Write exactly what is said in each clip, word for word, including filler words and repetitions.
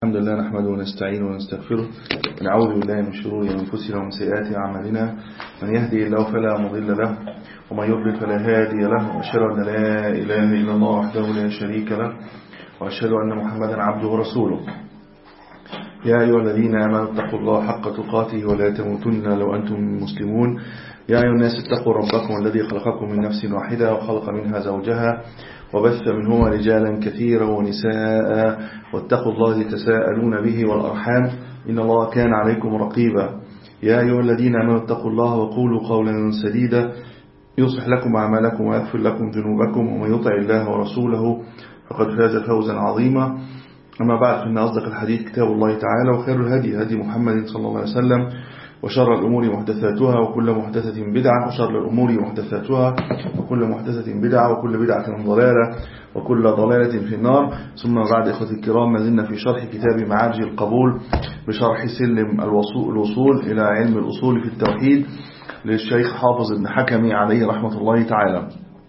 الحمد لله نحمده ونستعينه ونستغفره ونعوذ بالله من شرور أنفسنا ومن سيئات أعمالنا. من يهدي الله فلا مضل له ومن يضلل فلا هادي له، وأشهد أن لا إله إلا الله وحده لا شريك له، وأشهد أن محمدا عبده ورسوله. يا أيها الذين آمنوا اتقوا الله حق تقاته ولا تموتن لو أنتم مسلمون. يا أيها الناس اتقوا ربكم الذي خلقكم من نفس واحدة وخلق منها زوجها وبث منهما رجالا كثيرا ونساء، واتقوا الله الذي تساءلون به والأرحام إن الله كان عليكم رقيبا. يا أيها الذين آمنوا اتقوا الله وقولوا قولا سديدا يصلح لكم أعمالكم ويغفر لكم ذنوبكم، ومن يطع الله ورسوله فقد فاز فوزا عظيما. أما بعد، فإن أصدق الحديث كتاب الله تعالى، وخير الهدي هدي محمد صلى الله عليه وسلم، وشر الأمور محدثاتها وكل محدثة بدعة، وشر الأمور محدثاتها وكل محدثة بدعة، وكل بدعة ضلالة وكل ضلالة في النار. ثم بعد، إخوتي الكرام، ما زلنا في شرح كتاب معارج القبول بشرح سلم الوصول إلى علم الأصول في التوحيد للشيخ حافظ بن حكمي عليه رحمة الله تعالى.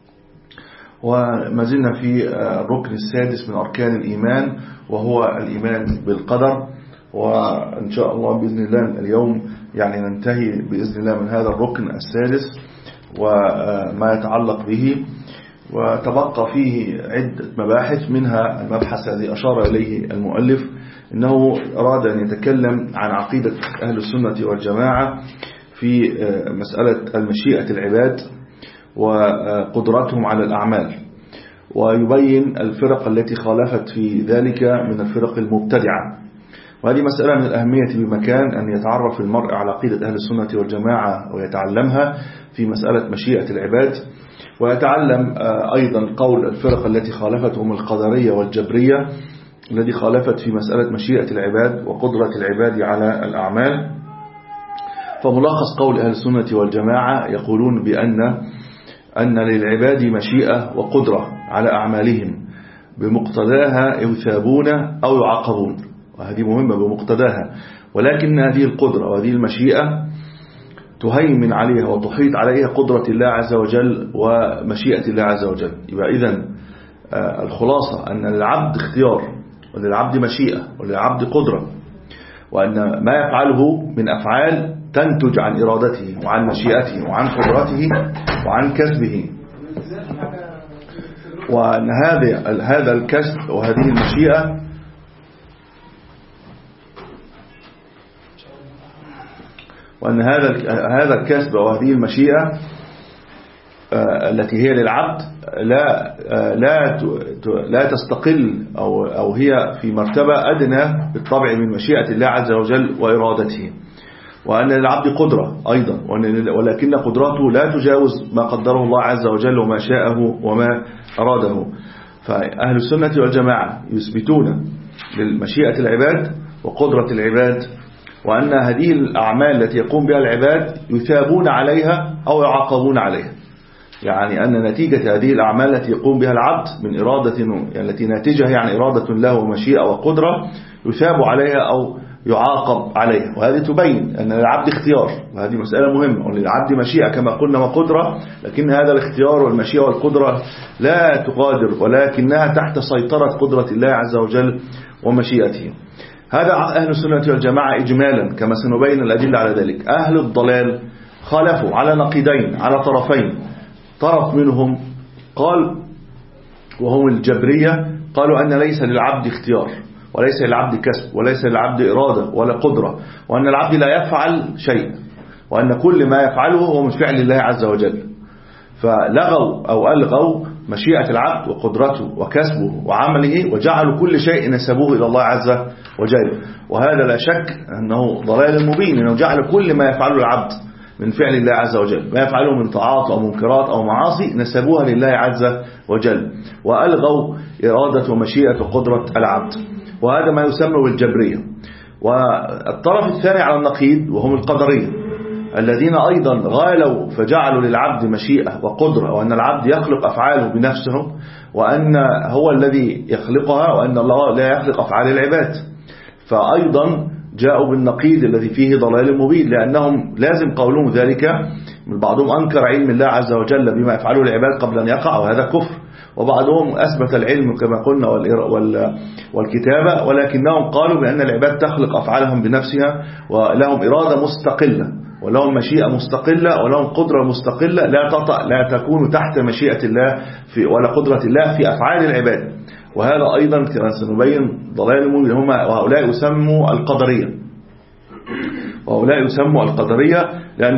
وما زلنا في الركن السادس من أركان الإيمان، وهو الإيمان بالقدر. وإن شاء الله بإذن الله اليوم يعني ننتهي بإذن الله من هذا الركن السادس وما يتعلق به، وتبقى فيه عدة مباحث، منها المبحث الذي أشار إليه المؤلف، إنه أراد أن يتكلم عن عقيدة أهل السنة والجماعة في مسألة المشيئة العباد وقدرتهم على الأعمال، ويبين الفرق التي خالفت في ذلك من الفرق المبتدعة. وهذه مسألة من الأهمية بمكان أن يتعرف المرء على عقيدة أهل السنة والجماعة ويتعلمها في مسألة مشيئة العباد، ويتعلم أيضا قول الفرق التي خالفتهم القدرية والجبرية التي خالفت في مسألة مشيئة العباد وقدرة العباد على الأعمال. فملخص قول أهل السنة والجماعة يقولون بأن أن للعباد مشيئة وقدرة على أعمالهم، بمقتضاها يثابون أو يعاقبون، وهذه مهمة بمقتضاها، ولكن هذه القدرة وهذه المشيئة تهيمن عليها وتحيط عليها قدرة الله عز وجل ومشيئة الله عز وجل. يبقى إذن الخلاصة أن للعبد اختيار، وللعبد مشيئة، وللعبد قدرة، وأن ما يفعله من أفعال تنتج عن إرادته وعن مشيئته وعن قدرته وعن كسبه، وأن هذا هذا الكسب وهذه المشيئة وأن هذا هذا الكسب وهذه المشيئة التي هي للعبد لا لا لا تستقل أو أو هي في مرتبة أدنى بالطبع من مشيئة الله عز وجل وإرادته، وأن للعبد قدرة أيضا، ولكن قدرته لا تجاوز ما قدره الله عز وجل وما شاءه وما أراده. فأهل السنة والجماعة يثبتون للمشيئة العباد وقدرة العباد، وأن هذه الأعمال التي يقوم بها العباد يثابون عليها أو يعاقبون عليها. يعني أن نتيجة هذه الأعمال التي يقوم بها العبد من إرادة، يعني التي ناتجها يعني إرادة له ومشيئة وقدرة، يثاب عليها أو يعاقب عليها. وهذه تبين أن للعبد اختيار، وهذه مسألة مهمة، وللعبد مشيئة كما قلنا وقدرة، لكن هذا الاختيار والمشيئة والقدرة لا تقادر، ولكنها تحت سيطرة قدرة الله عز وجل ومشيئته. هذا أهل السنة والجماعة إجمالا، كما سنبين الأدلة على ذلك. أهل الضلال خالفوا على نقيضين، على طرفين. طرف منهم قال، وهم الجبرية، قالوا أن ليس للعبد اختيار، وليس للعبد كسب، وليس للعبد إرادة ولا قدرة، وأن العبد لا يفعل شيء، وأن كل ما يفعله هو من فعل الله عز وجل. فلغوا أو ألغوا مشيئة العبد وقدرته وكسبه وعمله، وجعلوا كل شيء نسبوه إلى الله عز وجل. وهذا لا شك أنه ضلال مبين، أنه جعل كل ما يفعله العبد من فعل الله عز وجل، ما يفعله من طاعات أو منكرات أو معاصي، نسبوها لله عز وجل، وألغوا إرادة ومشيئة وقدرة العبد. وهذا ما يسمى بالجبرية. والطرف الثاني على النقيض وهم القدرية، الذين أيضا غالوا فجعلوا للعبد مشيئة وقدرة، وأن العبد يخلق أفعاله بنفسه، وأن هو الذي يخلقها، وأن الله لا يخلق أفعال العباد. فأيضا جاءوا بالنقيض الذي فيه ضلال مبين، لأنهم لازم قولهم ذلك. بعضهم أنكر علم الله عز وجل بما يفعله العباد قبل أن يقع، وهذا كفر. وبعضهم أثبت العلم كما قلنا والكتابة، ولكنهم قالوا بأن العباد تخلق أفعالهم بنفسها، ولهم إرادة مستقلة، ولهم مشيئة مستقلة، ولهم قدرة مستقلة لا تطأ لا تكون تحت مشيئة الله في ولا قدرة الله في أفعال العباد. وهذا أيضا كما سنبين ضلال مبين. هم وهؤلاء يسموا القدرية، وهؤلاء يسموا القدرية لأن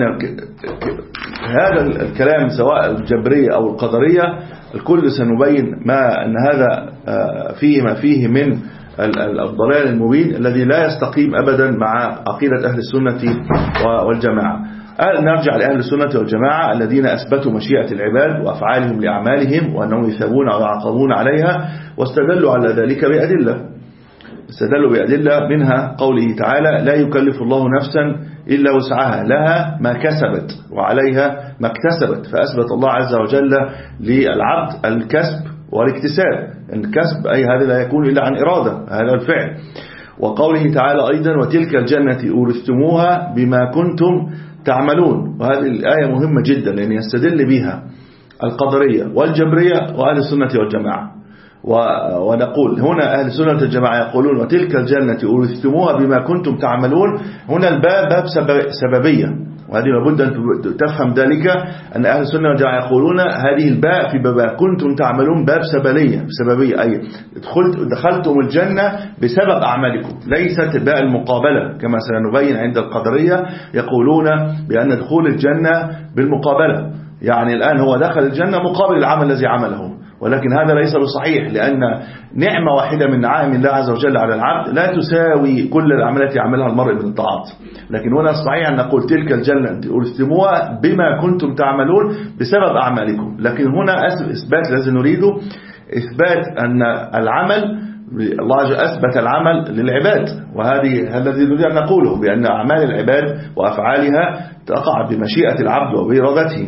هذا الكلام سواء الجبرية أو القدرية الكل سنبين ما أن هذا فيه ما فيه من الضلال المبين الذي لا يستقيم أبدا مع عقيدة أهل السنة والجماعة. نرجع لأهل السنة والجماعة الذين أثبتوا مشيئة العباد وأفعالهم لأعمالهم وأنهم يثابون ويعاقبون عليها، واستدلوا على ذلك بأدلة استدلوا بأدلة منها قوله تعالى: لا يكلف الله نفسا إلا وسعها، لها ما كسبت وعليها ما اكتسبت. فأثبت الله عز وجل للعبد الكسب والاكتساب. الكسب أي هذا لا يكون إلا عن إرادة، هذا الفعل. وقوله تعالى أيضا: وتلك الجنة أورثتموها بما كنتم تعملون. وهذه الآية مهمة جدا لأن يستدل بها القدرية والجبرية وأهل السنة والجماعة. ونقول هنا أهل السنة والجماعة يقولون: وتلك الجنة أورثتموها بما كنتم تعملون. هنا الباب باب سببية، وهذه لابد أن تفهم ذلك أن أهل السنة والجماعة يقولون هذه الباء في باب كنتم تعملون باب سببية سببية أي دخلتم الجنة بسبب أعمالكم، ليست باء المقابلة كما سنبين عند القدرية. يقولون بأن دخول الجنة بالمقابلة، يعني الآن هو دخل الجنة مقابل العمل الذي عمله، ولكن هذا ليس بصحيح، لأن نعمة واحدة من نعائم الله عز وجل على العبد لا تساوي كل الأعمال التي يعملها المرء من الطاعات. لكن هنا الصحيح أن نقول تلك الجنة أورثتموها بما كنتم تعملون بسبب أعمالكم. لكن هنا إثبات الذي نريده إثبات أن العمل الله أثبت العمل للعباد، وهذه الذي نريد أن نقوله بأن أعمال العباد وأفعالها تقع بمشيئة العبد وبإرادته.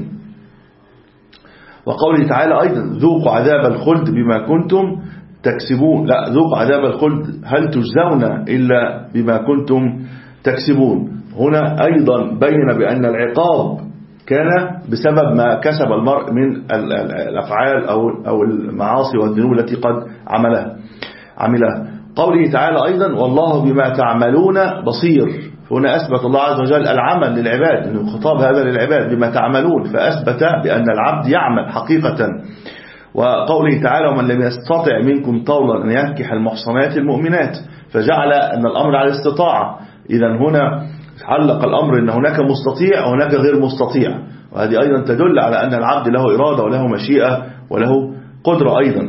وقوله تعالى أيضا: ذوقوا عذاب الخلد بما كنتم تكسبون. لا، ذوقوا عذاب الخلد هل تجزون إلا بما كنتم تكسبون. هنا أيضا بين بأن العقاب كان بسبب ما كسب المرء من الأفعال أو المعاصي والذنوب التي قد عملها عملها. قوله تعالى أيضا: والله بما تعملون بصير. هنا أثبت الله عز وجل العمل للعباد، أنه خطاب هذا للعباد بما تعملون، فأثبت بأن العبد يعمل حقيقة. وقوله تعالى: ومن لم يستطع منكم طولا أن ينكح المحصنات المؤمنات، فجعل أن الأمر على الاستطاعة. إذا هنا علق الأمر أن هناك مستطيع وهناك غير مستطيع، وهذه أيضا تدل على أن العبد له إرادة وله مشيئة وله قدرة أيضا.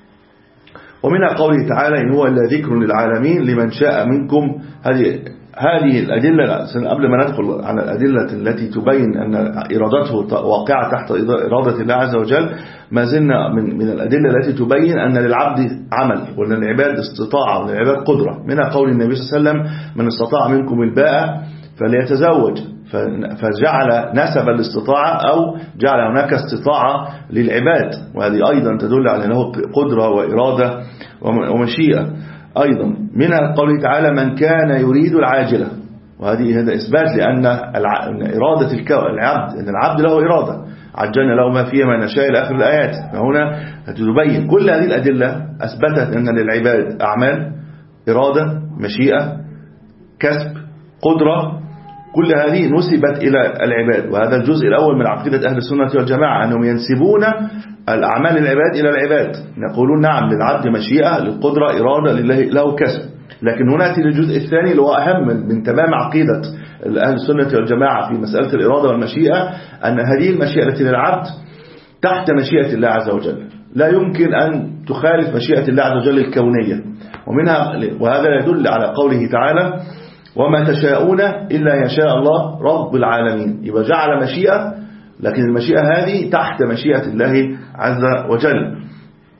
ومنها قوله تعالى: إن هو إلا ذكر للعالمين لمن شاء منكم. هذه هذه الأدلة قبل ما ندخل على الأدلة التي تبين أن إرادته واقعة تحت إرادة الله عز وجل، ما زلنا من من الأدلة التي تبين أن للعبد عمل وأن العباد استطاعة وأن العباد قدرة. منها قول النبي صلى الله عليه وسلم: من استطاع منكم الباءة فليتزوج. فجعل نسب الاستطاعة أو جعل هناك استطاعة للعباد، وهذه أيضا تدل على أنه قدرة وإرادة ومشيئة. أيضا منها قوله تعالى: من كان يريد العاجلة. وهذه هذا إثبات لأن إرادة العبد أن العبد له إرادة، عجلنا له ما فيه ما نشاء إلى آخر الآيات. فهنا تبين كل هذه الأدلة أثبتت أن للعباد أعمال، إرادة، مشيئة، كسب، قدرة، كل هذه نسبت إلى العباد. وهذا الجزء الأول من عقيدة أهل السنة والجماعة، أنهم ينسبون الأعمال العباد إلى العباد. يقولون نعم للعبد مشيئة، للقدرة، إرادة، لله له كسب. لكن هنا نأتي للجزء الثاني اللي هو أهم من تمام عقيدة أهل السنة والجماعة في مسألة الإرادة والمشيئة، أن هذه المشيئة التي للعبد تحت مشيئة الله عز وجل، لا يمكن أن تخالف مشيئة الله عز وجل الكونية. ومنها وهذا يدل على قوله تعالى: وما تشاءون إلا يشاء الله رب العالمين. يبقى جعل مشيئة، لكن المشيئة هذه تحت مشيئة الله عز وجل.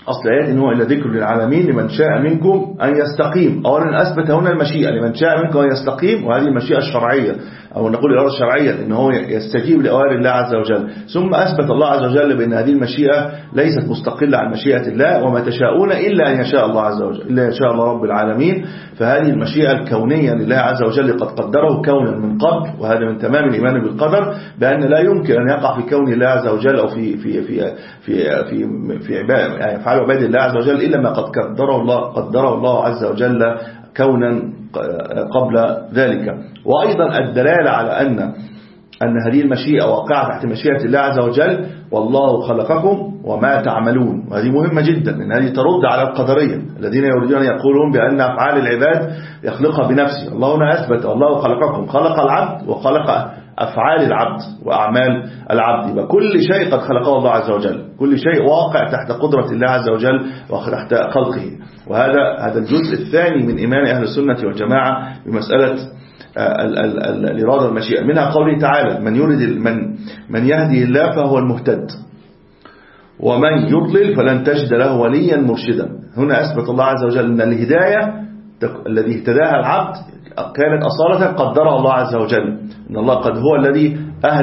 أصل آيات إن هو إلا ذكر للعالمين لمن شاء منكم أن يستقيم. أولا أثبت هنا المشيئة لمن شاء منكم أن يستقيم، وهذه المشيئة الشرعية أو نقول الإرادة الشرعية إن هو يستجيب لأوامر الله عز وجل. ثم أثبت الله عز وجل بأن هذه المشيئة ليست مستقلة عن مشيئة الله، وما تشاءون إلا أن يشاء الله عز وجل، إلا يشاء الله رب العالمين. فهذه المشيئة الكونية لله عز وجل قد قدره كونا من قبل، وهذا من تمام الإيمان بالقدر، بأن لا يمكن أن يقع في كون الله عز وجل أو في في في في في في عباد يعني يفعل عباد الله عز وجل إلا ما قد قدره الله قدره الله عز وجل كونا قبل ذلك. وأيضا الدلالة على أن أن هذه المشيئة واقعة تحت مشيئة الله عز وجل، والله خلقكم وما تعملون. وهذه مهمة جدا، لأن هذه ترد على القدرية الذين يريدون يقولون بأن أفعال العباد يخلقها بنفسه. الله هنا أثبت الله خلقكم، خلق العبد وخلق أفعال العبد وأعمال العبد، وكل شيء قد خلقه الله عز وجل، كل شيء واقع تحت قدرة الله عز وجل وتحت خلقه. وهذا هذا الجزء الثاني من إيمان أهل السنة والجماعة بمسألة الإرادة والمشيئة. منها قوله تعالى: من يريد من من يهدي الله فهو المهتد، ومن يضلل فلن تجد له وليا مرشدا. هنا أثبت الله عز وجل أن الهداية الذي اهتداها العبد كانت أصالة قدرها الله عز وجل، أن الله قد هو الذي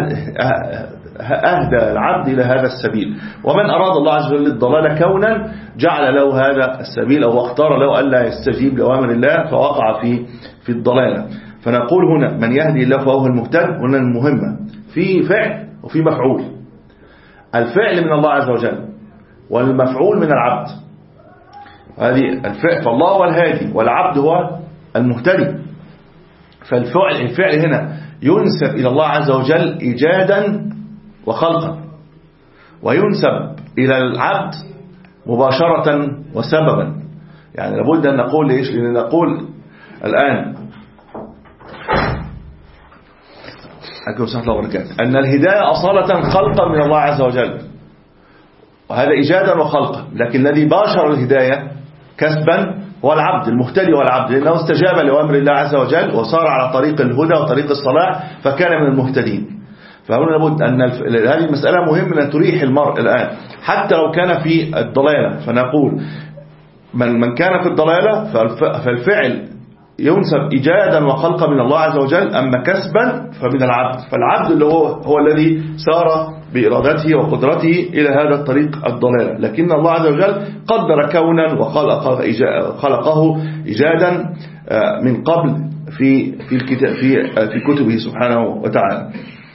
أهدى العبد إلى هذا السبيل. ومن أراد الله عز وجل الضلال كونا جعل له هذا السبيل، أو اختار له ألا يستجيب لأوامر الله فوقع في في الضلالة. فنقول هنا من يهدي الله فهو المهتد. هنا المهمة في فعل وفي مفعول. الفعل من الله عز وجل والمفعول من العبد. هذه الفعل، فالله هو الهادي والعبد هو المهتدي. فالفعل الفعل هنا ينسب إلى الله عز وجل إيجادا وخلقا، وينسب إلى العبد مباشرة وسببا. يعني لابد أن نقول ليش؟ لأن نقول الآن أن الهداية أصالة خلقا من الله عز وجل، وهذا إيجادا وخلقا. لكن الذي باشر الهداية كسبا هو العبد المهتدي، والعبد لأنه استجاب لأمر الله عز وجل وصار على طريق الهدى وطريق الصلاح فكان من المهتدين. فهنا لابد أن هذه المسألة مهمة أن تريح المرء الآن حتى لو كان في الضلالة. فنقول من من كان في الضلالة فالفعل ينسب إيجادا وخلقا من الله عز وجل، أما كسبا فمن العبد. فالعبد اللي هو هو الذي سار بإرادته وقدرته إلى هذا الطريق الضلال، لكن الله عز وجل قدر كونا وخلقه خلقه إيجادا من قبل في في الكتاب في في كتبه سبحانه وتعالى.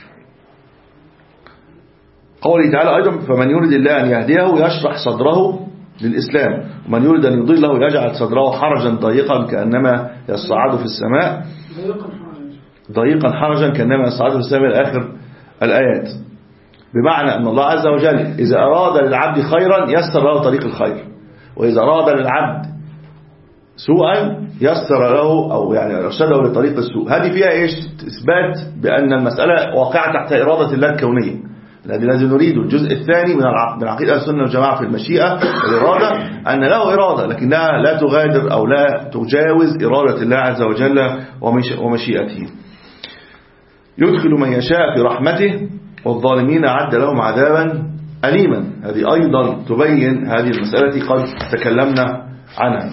قوله تعالى أيضا: فمن يريد الله أن يهديه يشرح صدره للإسلام، ومن يريد أن يضله يجعل صدره حرجا ضيقا كأنما يصعد في السماء ضيقا حرجا كأنما يصعد في السماء إلى آخر الآيات. بمعنى أن الله عز وجل إذا أراد للعبد خيرا يسر له طريق الخير، وإذا أراد للعبد سوءا يسر له أو يعني أرشده لطريق السوء. هذه فيها إيش؟ إثبات بأن المسألة واقعة تحت إرادة الله الكونية. الذي نريد الجزء الثاني من من عقيدة السنة والجماعة في المشيئة الإرادة، أن له إرادة لكنها لا تغادر أو لا تجاوز إرادة الله عز وجل ومشيئته. يدخل من يشاء في رحمته والظالمين أعد لهم عذابا أليما. هذه أيضا تبين هذه المسألة قد تكلمنا عنها.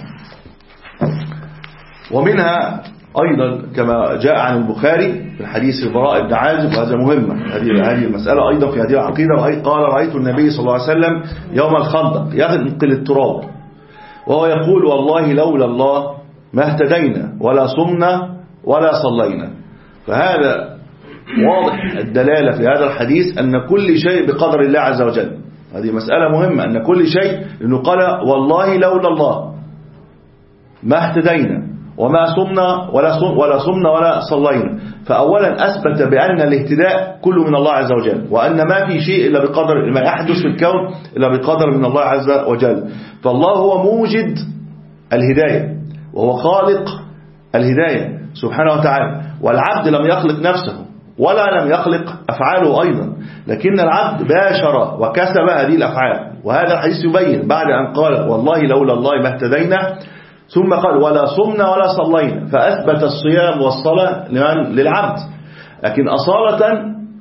ومنها أيضا كما جاء عن البخاري في حديث البراء بن عازب، وهذا مهمة هذه هذه المسألة أيضا في هذه العقيدة. قال: رأيت النبي صلى الله عليه وسلم يوم الخندق ينقل التراب وهو يقول: والله لولا الله ما اهتدينا ولا صمنا ولا صلينا. فهذا واضح الدلالة في هذا الحديث أن كل شيء بقدر الله عز وجل. هذه مسألة مهمة، أن كل شيء، لأنه قال: والله لولا الله ما اهتدينا وما صمنا ولا صم ولا صمنا ولا صلينا. فأولا أثبت بأن الاهتداء كله من الله عز وجل، وأن ما في شيء إلا بقدر، ما يحدث في الكون إلا بقدر من الله عز وجل. فالله هو موجد الهداية وهو خالق الهداية سبحانه وتعالى، والعبد لم يخلق نفسه ولا لم يخلق أفعاله أيضا، لكن العبد باشر وكسب هذه الأفعال. وهذا الحديث يبين بعد أن قال: والله لولا الله ما اهتدينا، ثم قال: ولا صمنا ولا صلينا، فأثبت الصيام والصلاة للعبد. لكن أصالة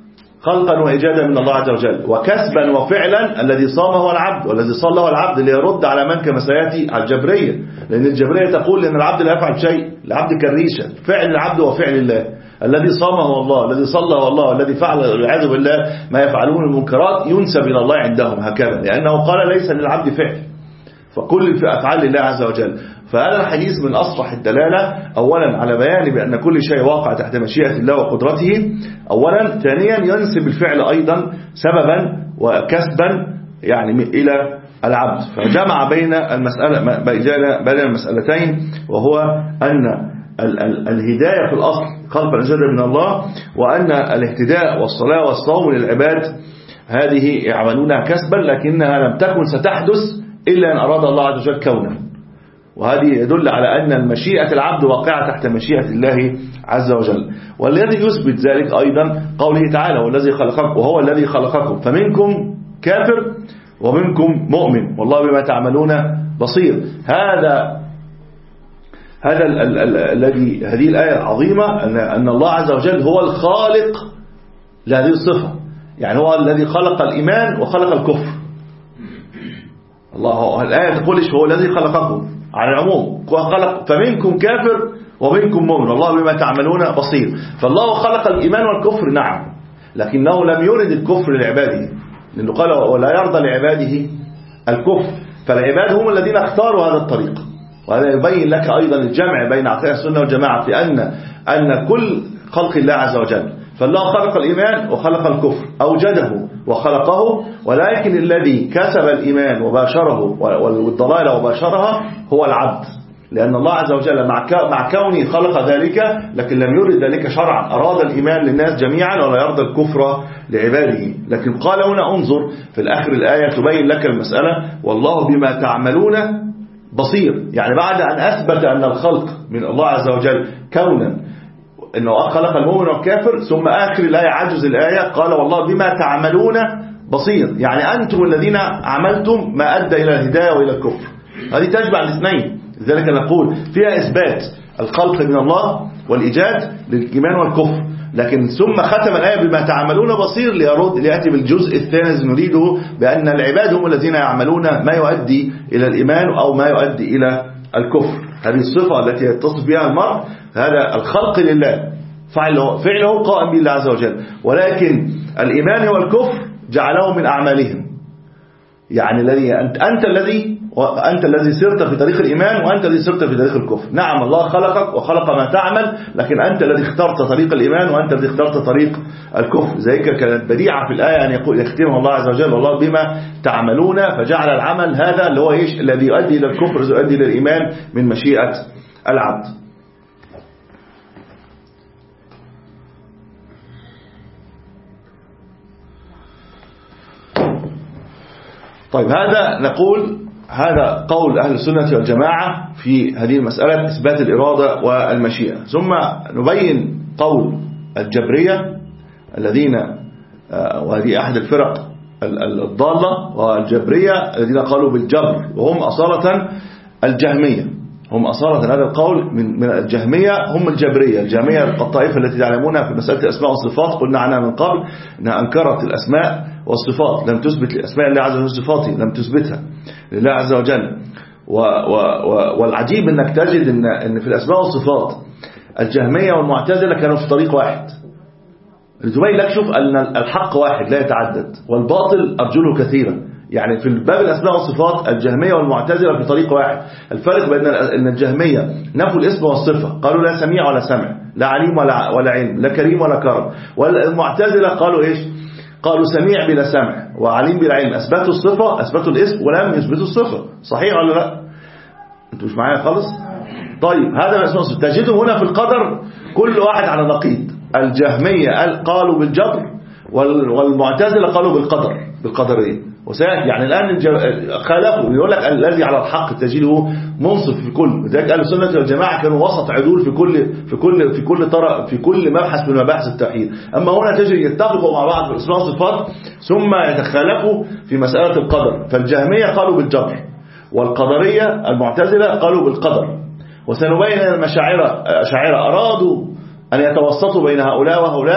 خلقا وإيجادا من الله عز وجل، وكسبا وفعلا الذي صامه العبد والذي صلاه العبد، اللي يرد على من كما سيأتي على الجبرية، لأن الجبرية تقول أن العبد لا يفعل شيء، العبد كالريشة، فعل العبد وفعل الله. الذي صامه الله، الذي صلى الله، الذي فعل والعياذ بالله ما يفعلون المنكرات ينسب إلى الله عندهم هكذا، لأنه قال ليس للعبد فعل، فكل في أفعال الله عز وجل. فهذا الحديث من أصرح الدلالة، أولا على بيان بأن كل شيء واقع تحت مشيئة الله وقدرته أولا، ثانيا ينسب الفعل أيضا سببا وكسبا يعني إلى العبد، فجمع بين المسألة بين المسألتين، وهو أن ال ال الهداية في الأصل خلق الإنسان من الله، وأن الاهتداء والصلاة والصوم للعباد هذه يعملونها كسبا، لكنها لم تكن ستحدث إلا أن أراد الله عز وجل كونا. وهذه يدل على أن المشيئة العبد واقعة تحت مشيئة الله عز وجل. والذي يثبت ذلك أيضا قوله تعالى والذي خلقكم وهو الذي خلقكم فمنكم كافر ومنكم مؤمن والله بما تعملون بصير. هذا هذا الذي هذه الآية العظيمة أن أن الله عز وجل هو الخالق لهذه الصفة، يعني هو الذي خلق الإيمان وخلق الكفر. الله الآية تقول إيش؟ هو الذي خلقكم على العموم، خلق فمنكم كافر ومنكم مؤمن والله بما تعملون بصير. فالله خلق الإيمان والكفر نعم، لكنه لم يرد الكفر لعباده، لأنه قال ولا يرضى لعباده الكفر، فالعباد هم الذين اختاروا هذا الطريق. وهذا يبين لك أيضا الجمع بين عقيدة السنة والجماعة في أن أن كل خلق الله عز وجل، فالله خلق الإيمان وخلق الكفر، أوجده وخلقه، ولكن الذي كسب الإيمان وباشره والضلال وباشرها هو العبد، لأن الله عز وجل مع كونه خلق ذلك لكن لم يرد ذلك شرعا، أراد الإيمان للناس جميعا ولا يرضى الكفر لعباده. لكن قال هنا انظر في الآخر الآية تبين لك المسألة والله بما تعملون بصير، يعني بعد أن أثبت أن الخلق من الله عز وجل كونا أنه خلق المؤمن والكافر، ثم آخر الآية عجز الآية قال والله بما تعملون بصير، يعني أنتم الذين عملتم ما أدى إلى الهداية وإلى الكفر. هذه تجمع الاثنين، لذلك نقول فيها إثبات الخلق من الله والإيجاد للإيمان والكفر، لكن ثم ختم الآية بما تعملون بصير ليرد ليأتي بالجزء الثاني الذي نريده، بأن العباد هم الذين يعملون ما يؤدي إلى الإيمان أو ما يؤدي إلى الكفر. هذه الصفة التي يتصف بها المرء، هذا الخلق لله فعله, فعله قائم بالله عز وجل، ولكن الإيمان والكفر جعله من أعمالهم، يعني الذي أنت, أنت الذي وأنت الذي سرت في طريق الإيمان وأنت الذي سرت في طريق الكفر. نعم الله خلقك وخلق ما تعمل، لكن أنت الذي اخترت طريق الإيمان وأنت الذي اخترت طريق الكفر. ذلك كانت بديعة في الآية أن يقول يختمها الله عز وجل والله بما تعملون، فجعل العمل هذا اللي هو إيش الذي يؤدي إلى الكفر يؤدي إلى الإيمان من مشيئة العبد. طيب هذا نقول هذا قول أهل السنة والجماعة في هذه المسألة إثبات الإرادة والمشيئة. ثم نبين قول الجبرية الذين وهذه أحد الفرق الضالة والجبرية الذين قالوا بالجبر، وهم أصالة الجهمية، هم أصالة هذا القول من من الجهمية، هم الجبرية. الجهمية الطائفة التي تعلمونها في مسألة الأسماء والصفات قلنا عنها من قبل أنها أنكرت الأسماء والصفات، لم تثبت لأسماء الله عز وجل صفاته، لم تثبتها لله عز وجل. و و و والعجيب أنك تجد أن, أن في الأسماء والصفات الجهمية والمعتزلة كانوا في طريق واحد، لتبين لك شوف أن الحق واحد لا يتعدد والباطل أرجله كثيرا. يعني في الباب الأسماء والصفات الجهمية والمعتزلة في طريق واحد. الفرق بين أن الجهمية نفوا الاسم والصفة، قالوا لا سميع ولا سمع، لا عليم ولا, ولا علم، لا كريم ولا كرم. والمعتزلة قالوا إيش؟ قالوا سميع بلا سمع وعليم بلا علم، أثبتوا الصفة أثبتوا الاسم ولم يثبتوا الصفة. صحيح ولا لا؟ أنتوا مش معايا خالص؟ طيب هذا الأسماء والصفات. تجدوا هنا في القدر كل واحد على نقيض. الجهمية قالوا بالجبر والمعتزلة قالوا بالقدر بالقدرية. وسيأتي يعني الآن خالفوا، يقول لك الذي على الحق تجده منصف في كل، لذلك أهل السنة والجماعة كانوا وسط عدول في كل في كل في كل طرف في كل مبحث من مباحث التوحيد. أما هنا تجد يتفقوا مع بعض في الأسماء والصفات ثم يتخالفوا في مسألة القدر. فالجهمية قالوا بالجبر والقدرية المعتزلة قالوا بالقدر. وسنبين أن المشاعرة أرادوا أن يتوسطوا بين هؤلاء وهؤلاء،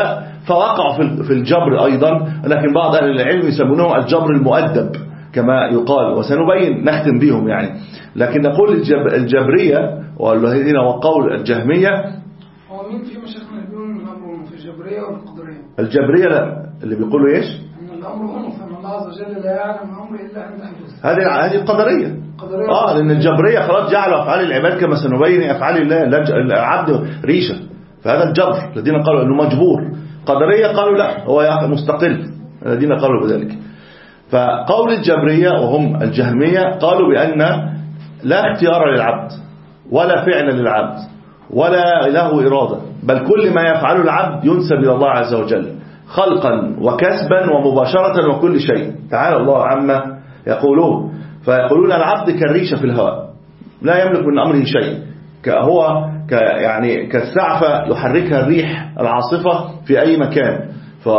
فوقعوا في الجبر أيضا، لكن بعض أهل العلم يسمونه الجبر المؤدب كما يقال، وسنبين نختم بهم يعني. لكن نقول الجبرية والذين وقول الجهمية، هو مين فيهم شيخنا يقولون الأمر في الجبرية وفي القدرية؟ الجبرية لا، اللي بيقولوا إيش؟ أن الأمر أنف، أن الله عز وجل لا يعلم الأمر إلا عند حدوث. هذه هذه القدرية. آه لأن الجبرية خلاص جعلوا أفعال العباد كما سنبين أفعال الله، العبد ريشة، فهذا الجبر الذين قالوا أنه مجبور. قدرية قالوا لا، هو مستقل، الذين قالوا بذلك. فقول الجبرية وهم الجهمية قالوا بأن لا اختيار للعبد ولا فعل للعبد ولا له إرادة، بل كل ما يفعله العبد ينسب إلى الله عز وجل خلقا وكسبا ومباشرة وكل شيء، تعالى الله عما يقولون. فيقولون العبد كالريشة في الهواء لا يملك من أمره شيء، هو يعني كالسعفة يحركها الريح العاصفة في أي مكان.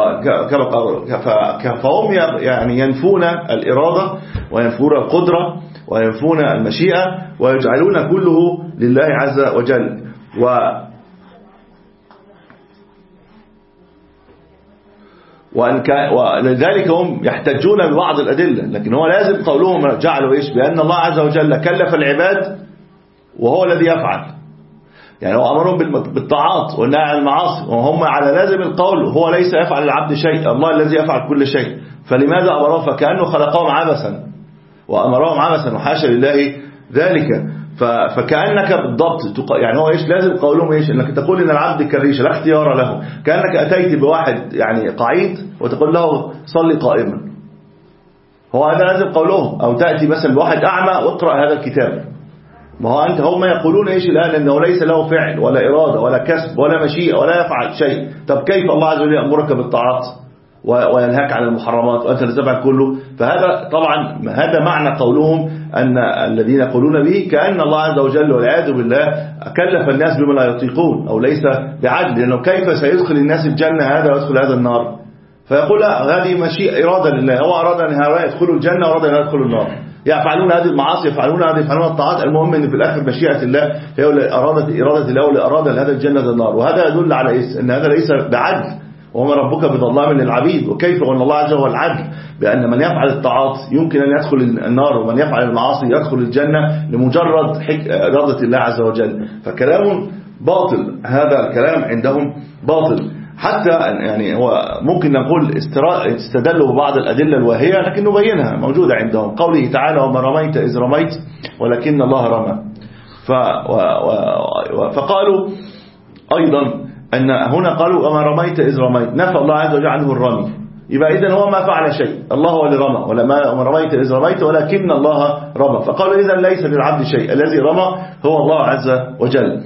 فهم يعني ينفون الإرادة وينفون القدرة وينفون المشيئة ويجعلون كله لله عز وجل. و ولذلك هم يحتجون ببعض الأدلة، لكن هو لازم قولهم جعلوا إيش؟ بأن الله عز وجل كلف العباد وهو الذي يفعل، يعني هو أمرهم بالطاعات والنهي عن المعاصي، وهم على لازم القول هو ليس يفعل العبد شيء، الله الذي يفعل كل شيء. فلماذا أمرهم؟ فكأنه خلقهم عبثا وأمرهم عبثا، وحاشا لله ذلك. فكأنك بالضبط يعني هو إيش لازم قولهم إيش؟ أنك تقول إن العبد كالريشة لا اختيار له، كأنك أتيت بواحد يعني قعيد وتقول له صلي قائما، هو هذا لازم قولهم. أو تأتي مثلا بواحد أعمى واقرأ هذا الكتاب، ما هو أنت هم يقولون إيش الآن؟ أنه ليس له فعل ولا إرادة ولا كسب ولا مشيئة ولا يفعل شيء. طب كيف الله عز وجل يأمرك بالطاعات وينهاك عن المحرمات وأنت تتبع كله؟ فهذا طبعا هذا معنى قولهم أن الذين يقولون به كأن الله عز وجل والعياذ بالله كلف الناس بما لا يطيقون أو ليس بعدل، لأنه كيف سيدخل الناس الجنة هذا ويدخل هذا النار؟ فيقول هذه مشيئة إرادة لله، هو أراد أن هؤلاء يدخلوا الجنة وأراد أن يدخلوا النار، يفعلون هذه المعاصي يفعلون هذه يفعلون الطاعات، المهم ان في الاخر مشيئه الله هي اللي ارادت اراده الله واللي اراد هذا الجنه النار. وهذا يدل على إيه؟ ان هذا ليس بعدل، وما ربك بظلام للعبيد. وكيف وان الله عز وجل هو العدل، بان من يفعل الطاعات يمكن ان يدخل النار ومن يفعل المعاصي يدخل الجنه لمجرد اراده الله عز وجل. فكلام باطل، هذا الكلام عندهم باطل. حتى يعني هو ممكن نقول استدلوا ببعض الأدلة الواهية لكن نبينها موجودة عندهم. قوله تعالى وما رميت إذ رميت ولكن الله رمى. ف فقالوا أيضا أن هنا قالوا وما رميت إذ رميت، نفى الله عز وجل عنه الرمي، يبقى إذن هو ما فعل شيء، الله هو اللي رمى، وما رميت إذ رميت ولكن الله رمى. فقالوا إذن ليس للعبد شيء، الذي رمى هو الله عز وجل.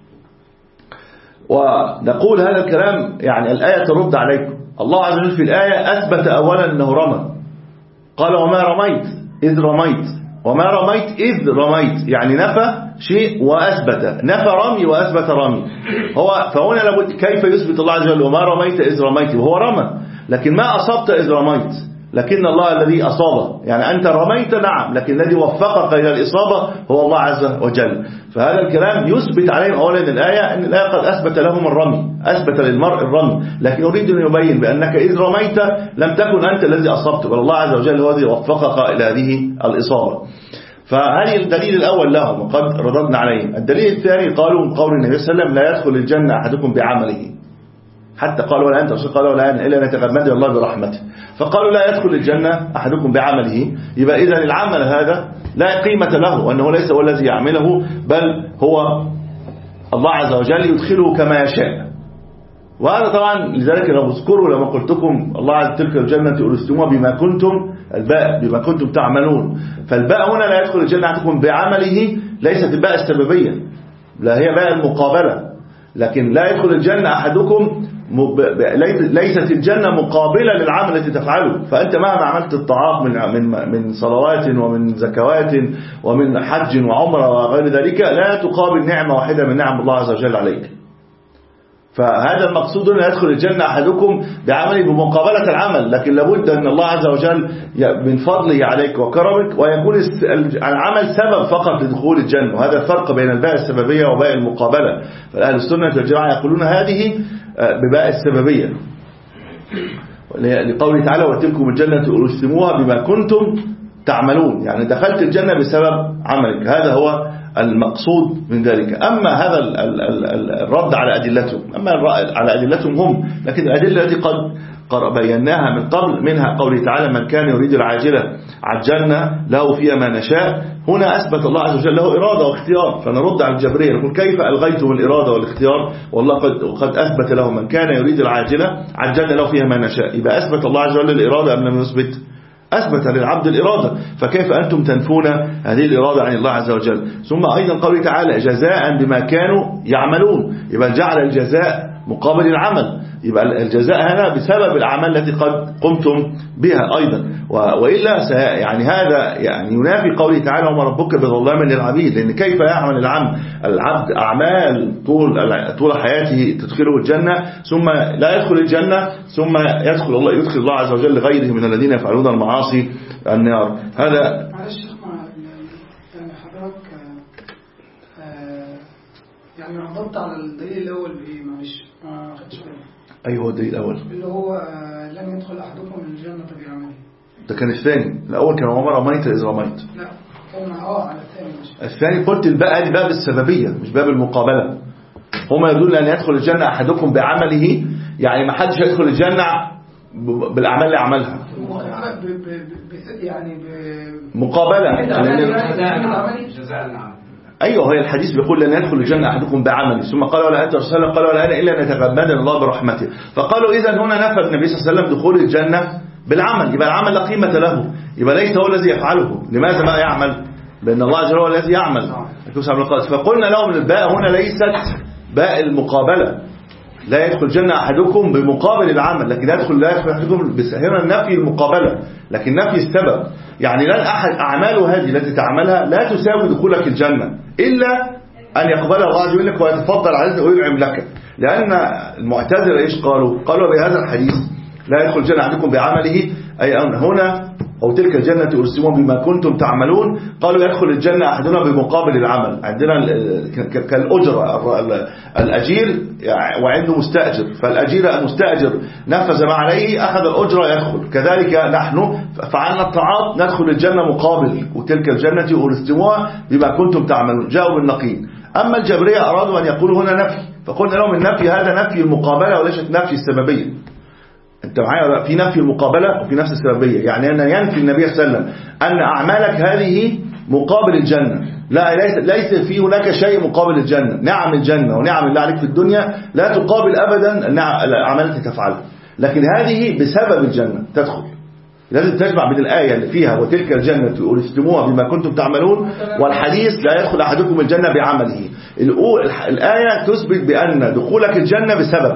ونقول هذا الكلام يعني الآية ترد عليكم. الله عز وجل في الآية أثبت أولا أنه رمى، قال وما رميت إذ رميت، وما رميت إذ رميت، يعني نفى شيء وأثبت، نفى رمي وأثبت رمي. هو فهنا لابد كيف يثبت الله عز وجل وما رميت إذ رميت وهو رمى، لكن ما أصبت إذ رميت، لكن الله الذي أصابه. يعني أنت رميت نعم، لكن الذي وفقك إلى الإصابة هو الله عز وجل. فهذا الكلام يثبت عليهم أولا الآية أن الآية قد أثبت لهم الرمي، أثبت للمرء الرمي، لكن أريد أن يبين بأنك إذ رميت لم تكن أنت الذي أصبت، بل الله عز وجل هو الذي وفقك إلى هذه الإصابة. فهذه الدليل الأول لهم وقد رددنا عليهم. الدليل الثاني قالوا من قول النبي صلى الله عليه وسلم لا يدخل الجنة أحدكم بعمله، حتى قالوا ولا أنت قالوا ولا أنا إلا نتغمد الله برحمته. فقالوا لا يدخل الجنة أحدكم بعمله، يبقى إذن العمل هذا لا قيمة له، وأنه ليس هو الذي يعمله بل هو الله عز وجل يدخله كما يشاء. وهذا طبعا لذلك لو اذكروا لما قلتكم الله عز تلك الجنة أورثتموها بما كنتم الباء بما كنتم تعملون. فالباء هنا لا يدخل الجنة أحدكم بعمله ليست الباء السببية، لا هي باء المقابلة. لكن لا يدخل الجنة أحدكم ليست الجنة مقابلة للعمل الذي تفعله. فأنت مهما عملت الطاعات من من من صلوات ومن زكوات ومن حج وعمرة وغير ذلك لا تقابل نعمة واحدة من نعم الله عز وجل عليك. فهذا المقصود أن يدخل الجنة أحدكم بعمله بمقابلة العمل، لكن لابد أن الله عز وجل من فضله عليك وكرمك ويكون العمل سبب فقط لدخول الجنة. وهذا الفرق بين الباء السببية وباء المقابلة. فالأهل السنة والجماعة يقولون هذه بباء السببية، لقوله تعالى وتلكم الجنة أورثتموها بما كنتم تعملون، يعني دخلت الجنة بسبب عملك، هذا هو المقصود من ذلك. أما هذا الرد على أدلتهم، أما على أدلتهم هم، لكن الأدلة التي قد بيناها من قبل، منها قوله تعالى من كان يريد العاجلة عجلنا له فيها ما نشاء، هنا أثبت الله عز وجل له إرادة واختيار، فنرد على الجبرية نقول كيف ألغيتم الإرادة والاختيار والله قد, قد أثبت له من كان يريد العاجلة عجلنا له فيها ما نشاء، يبقى أثبت الله عز وجل الإرادة أم لم يثبت؟ أثبت للعبد الإرادة، فكيف أنتم تنفون هذه الإرادة عن الله عز وجل؟ ثم أيضا قوله تعالى جزاء بما كانوا يعملون، يبقى جعل الجزاء مقابل العمل، يبقى الجزاء هنا بسبب الأعمال التي قد قمتم بها أيضا، وإلا يعني هذا يعني ينافي قوله تعالى وما ربك بظلام للعبيد، لأن كيف يعمل العبد العبد أعمال طول طول حياته تدخله الجنة ثم لا يدخل الجنة ثم يدخل الله يدخل الله عز وجل غيره من الذين يفعلون المعاصي النار. هذا معلش يعني حضرتك يعني عرضت على الدليل الأول بإيه؟ معلش ما خدتش بالي. أيوه الدليل الأول اللي هو لن يدخل أحدكم الجنة بعمله. ده كان الثاني، الأول كان وما رميت إذ رميت. لا كان اه على الثاني مش. الثاني قلت الباء دي باب السببية مش باب المقابلة. هما يقولون أن يدخل الجنة أحدكم بعمله، يعني ما حدش يدخل الجنة بالأعمال اللي عملها. يعني مقابلة. جزاء العمل. أيوه هي الحديث بيقول لن يدخل الجنة أحدكم بعمله، ثم قال ولا أنت رسول الله قال ولا أنا إلا أن يتغمدنا الله برحمته، فقالوا إذا هنا نفى النبي صلى الله عليه وسلم دخول الجنة بالعمل، يبقى العمل لا قيمة له، يبقى ليس هو الذي يفعله، لماذا ما يعمل؟ لأن الله جل وعلا هو الذي يعمل. فقلنا لهم الباء هنا ليست باء المقابلة، لا يدخل الجنة أحدكم بمقابل العمل، لكن لا يدخل لا يدخل أحدكم هنا نفي المقابلة، لكن نفي السبب، يعني لن أحد أعماله هذه التي تعملها لا تساوي دخولك الجنة إلا أن يقبلها الله عز وجل ويتفضل عليك وينعم لك، لأن المعتزلة إيش قالوا؟ قالوا بهذا الحديث لا يدخل الجنة أحدكم بعمله، أي هنا أو تلك الجنة أرسمون بما كنتم تعملون، قالوا يدخل الجنة أحدنا بمقابل العمل، عندنا كالأجرة الأجير وعنده مستأجر، فالأجير المستأجر نفذ ما عليه أخذ الأجرة يدخل، كذلك نحن فعلنا الطاعات ندخل الجنة مقابل، وتلك الجنة أرسموها بما كنتم تعملون، جاءوا بالنقيض. أما الجبرية أرادوا أن يقولوا هنا نفي، فقلنا لهم النفي هذا نفي المقابلة وليست نفي السببية. انت معايا؟ في نفي المقابلة وفي نفس السببية، يعني أن ينفي النبي صلى الله عليه وسلم أن أعمالك هذه مقابل الجنة، لا ليس ليس في هناك شيء مقابل الجنة، نعم الجنة ونعم الله عليك في الدنيا لا تقابل أبدا الأعمال التي تفعلها، لكن هذه بسبب الجنة تدخل. لازم تجمع بين الآية اللي فيها وتلك الجنة أورثتموها بما كنتم تعملون، والحديث لا يدخل أحدكم الجنة بعمله. الآية تثبت بأن دخولك الجنة بسبب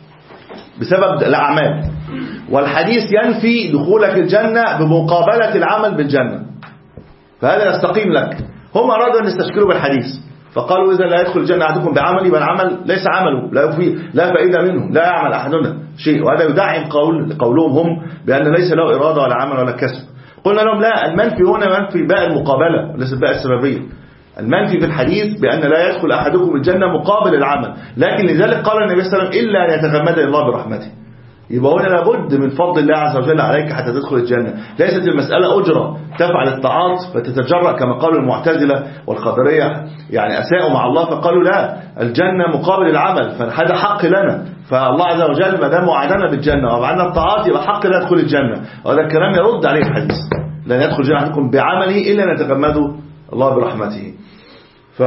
بسبب الأعمال، والحديث ينفي دخولك الجنة بمقابلة العمل بالجنة، فهذا يستقيم لك. هم أرادوا أن يستشكلوا بالحديث فقالوا إذا لا يدخل الجنة أحدكم بعمل، يبقى العمل ليس عمله، لا يفيد لا فائدة منه، لا يعمل أحدنا شيء، وهذا يدعم قول قولهم هم بأن ليس له إرادة ولا عمل ولا كسب. قلنا لهم لا، المنفي هنا منفي باء المقابلة وليس باء السببية. المنفي في الحديث بأن لا يدخل أحدكم الجنة مقابل العمل، لكن لذلك قال النبي صلى الله عليه وسلم إلا أن يتغمد الله برحمته. يبقى هنا لابد من فضل الله عز وجل عليك حتى تدخل الجنة، ليست المسألة أجرة تفعل الطاعات فتتجرأ كما قالوا المعتزلة والقدرية، يعني أساءوا مع الله فقالوا لا الجنة مقابل العمل، فهذا حق لنا، فالله عز وجل ما دام وعدنا بالجنة ووعدنا الطاعات يبقى حق لا يدخل الجنة، وهذا الكلام يرد عليه الحديث لن يدخل الجنة أحدكم بعمله إلا أن يتغمده الله برحمته. ف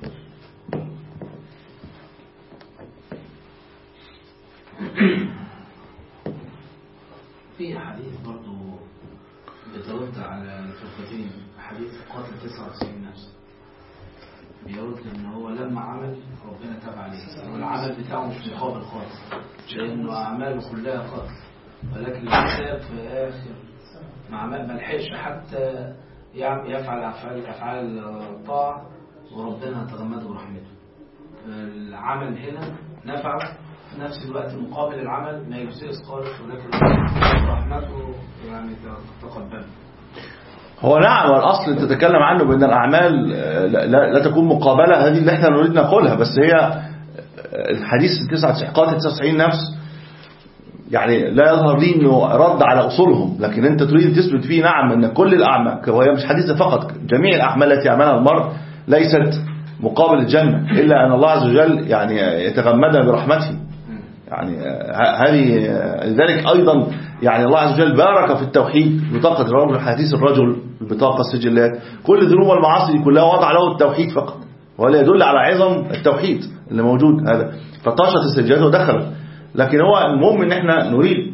في حديث برضو بترد على الفرقتين، حديث قاتل تسعة وتسعين نفس، بيرد ان هو لما عمل ربنا تاب عليه، والعمل بتاعه مش مقابل خالص لانه اعماله كلها قاتل، ولكن الحساب في اخر مع ما لحقش حتى يفعل افعال افعال الطاعه وربنا تغمده برحمته. العمل هنا نفعه في نفس الوقت مقابل العمل ما يجزئ خالص، ولكن رحمته يعني تقبل. هو نعم الأصل تتكلم عنه بأن الأعمال لا, لا تكون مقابلة، هذه اللي احنا نريد نقولها، بس هي الحديث تسعة قاتل تسعة وتسعين نفس يعني لا يظهر لي انه رد على اصولهم، لكن انت تريد تثبت فيه نعم ان كل الاعمال، وهي مش حديثة فقط، جميع الاعمال التي يعملها المرء ليست مقابل الجنة، الا ان الله عز وجل يعني يتغمدها برحمته. يعني هذه لذلك ايضا يعني الله عز وجل بارك في التوحيد، بطاقة الرجل، حديث الرجل البطاقة السجلات، كل ذنوب والمعاصي كلها وضع له التوحيد فقط، ولا يدل على عظم التوحيد اللي موجود هذا، فطاشت السجلات ودخلت. لكن هو المهم ان احنا نريد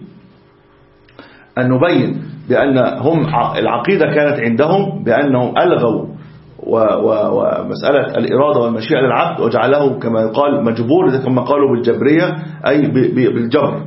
ان نبين بان هم العقيدة كانت عندهم بانهم الغوا ومسألة الإرادة والمشيئة للعبد وجعله كما يقال مجبور، كما قالوا بالجبرية أي بالجبر.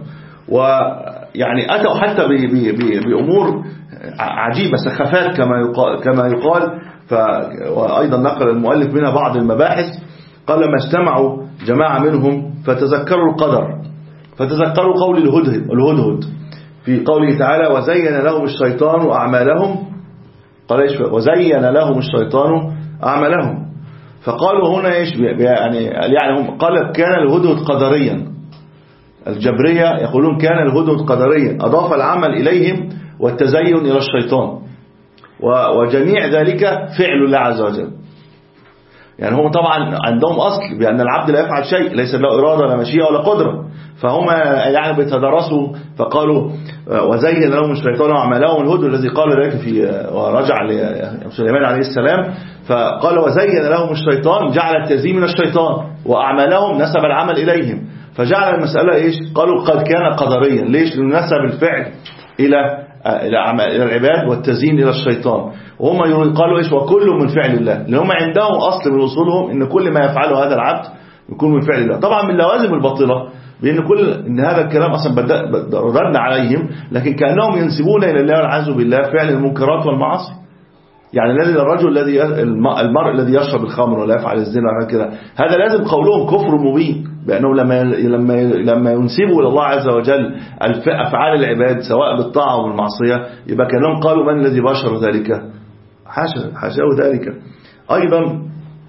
ويعني أتوا حتى بأمور عجيبة، سخافات كما يقال, كما يقال ف وأيضا نقل المؤلف منها بعض المباحث. قال لما اجتمعوا جماعة منهم فتذكروا القدر، فتذكروا قول الهدهد, الهدهد في قوله تعالى وزين لهم الشيطان أعمالهم، قال إيش وزين لهم الشيطان أعمالهم، فقالوا هنا إيش يعني, يعني هم قال كان الهدهد قدريا، الجبرية يقولون كان الهدهد قدريا، أضاف العمل إليهم والتزين إلى الشيطان، وجميع ذلك فعل الله عز وجل. يعني هم طبعا عندهم أصل بأن العبد لا يفعل شيء، ليس له إرادة ولا مشيئة ولا قدرة، فهم يعني بيتدرسوا فقالوا وزين لهم الشيطان أعمالهم، الهدهد الذي قال ذلك في ورجع لسليمان عليه السلام، فقال وزين لهم الشيطان جعل التزيين من الشيطان، وأعمالهم نسب العمل إليهم، فجعل المسألة إيش قالوا قد كان قدريا. ليش؟ لنسب الفعل إلى إلى العباد والتزيين إلى الشيطان، وهم قالوا إيش وكل من فعل الله، لأن هم عندهم أصل من أصولهم إن كل ما يفعله هذا العبد يكون من فعل الله. طبعا من لوازم الباطلة بأن كل إن هذا الكلام أصلا ردنا عليهم، لكن كأنهم ينسبون إلى الله والعياذ بالله فعل المنكرات والمعاصي. يعني الذي الرجل الذي المرء الذي يشرب الخمر ولا يفعل الزنا كده، هذا لازم قولهم كفر مبين، بأنه لما لما لما ينسبوا إلى الله عز وجل أفعال العباد سواء بالطاعة أو بالمعصية، يبقى كأنهم قالوا من الذي بشر ذلك، حاشا حاشاه ذلك. أيضا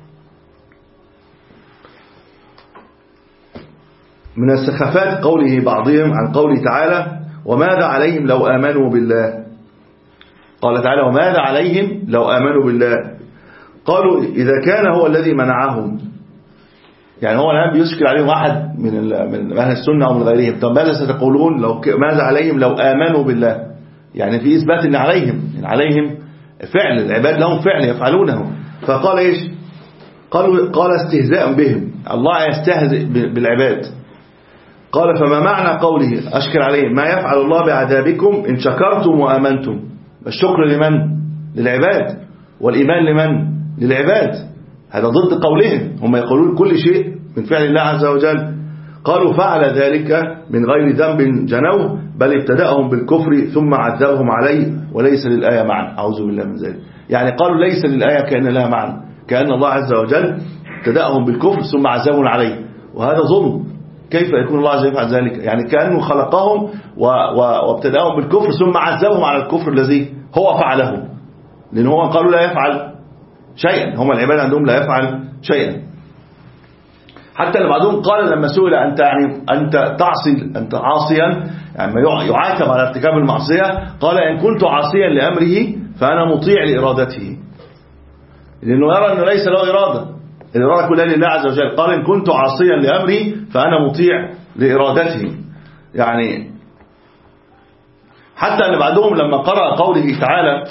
من السخافات قوله بعضهم عن قوله تعالى وماذا عليهم لو آمنوا بالله، قال تعالى وماذا عليهم لو آمنوا بالله، قالوا إذا كان هو الذي منعهم، يعني هو الآن بيشكل عليهم واحد من من أهل السنة أو من غيرهم، طب ماذا ستقولون لو ماذا عليهم لو آمنوا بالله، يعني في إثبات أن عليهم يعني عليهم فعل، العباد لهم فعل يفعلونه، فقال إيش قالوا قال استهزاء بهم، الله يستهزئ بالعباد. قال فما معنى قوله أشكل عليه ما يفعل الله بعذابكم إن شكرتم وآمنتم، الشكر لمن؟ للعباد، والإيمان لمن؟ للعباد، هذا ضد قولهم، هم يقولون كل شيء من فعل الله عز وجل. قالوا فعل ذلك من غير ذنب جنوه بل ابتدأهم بالكفر ثم عذبهم عليه وليس للآية معنى، أعوذ بالله من ذلك. يعني قالوا ليس للآية كأن لها معنى، كأن الله عز وجل ابتدأهم بالكفر ثم عذبهم عليه، وهذا ظلم. كيف يكون الله عز وجل يفعل ذلك؟ يعني كأنه خلقهم وابتدأهم بالكفر ثم عذبهم على الكفر الذي هو فعله، لأن هو قالوا لا يفعل شيئا، هم العباد عندهم لا يفعل شيئا. حتى اللي بعضهم قال لما سئل أنت يعني أنت تعصي أنت عاصيا، يعني يعاتب على ارتكاب المعصية، قال إن كنت عاصيا لأمره فأنا مطيع لإرادته، لأنه يرى أنه ليس له إرادة، الإرادة كلها لله عز وجل. قال إن كنت عاصيا لأمري فأنا مطيع لإرادته. يعني حتى اللي بعدهم لما قرأ قوله تعالى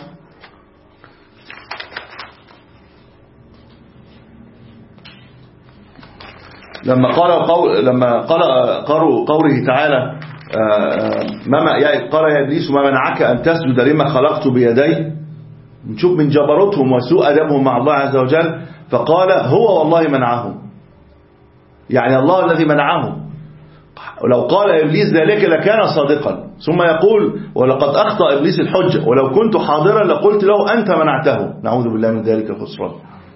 لما قال قول لما قال قرأوا قوله تعالى ما قال يا إبليس ما منعك أن تسجد لما خلقت بيدي، نشوف من جبروتهم وسوء أدبهم مع الله عز وجل، فقال هو والله منعهم، يعني الله الذي منعهم. ولو قال إبليس ذلك لكان صادقا، ثم يقول ولقد أخطأ إبليس الحجة ولو كنت حاضرا لقلت له أنت منعته، نعوذ بالله من ذلك الخسران.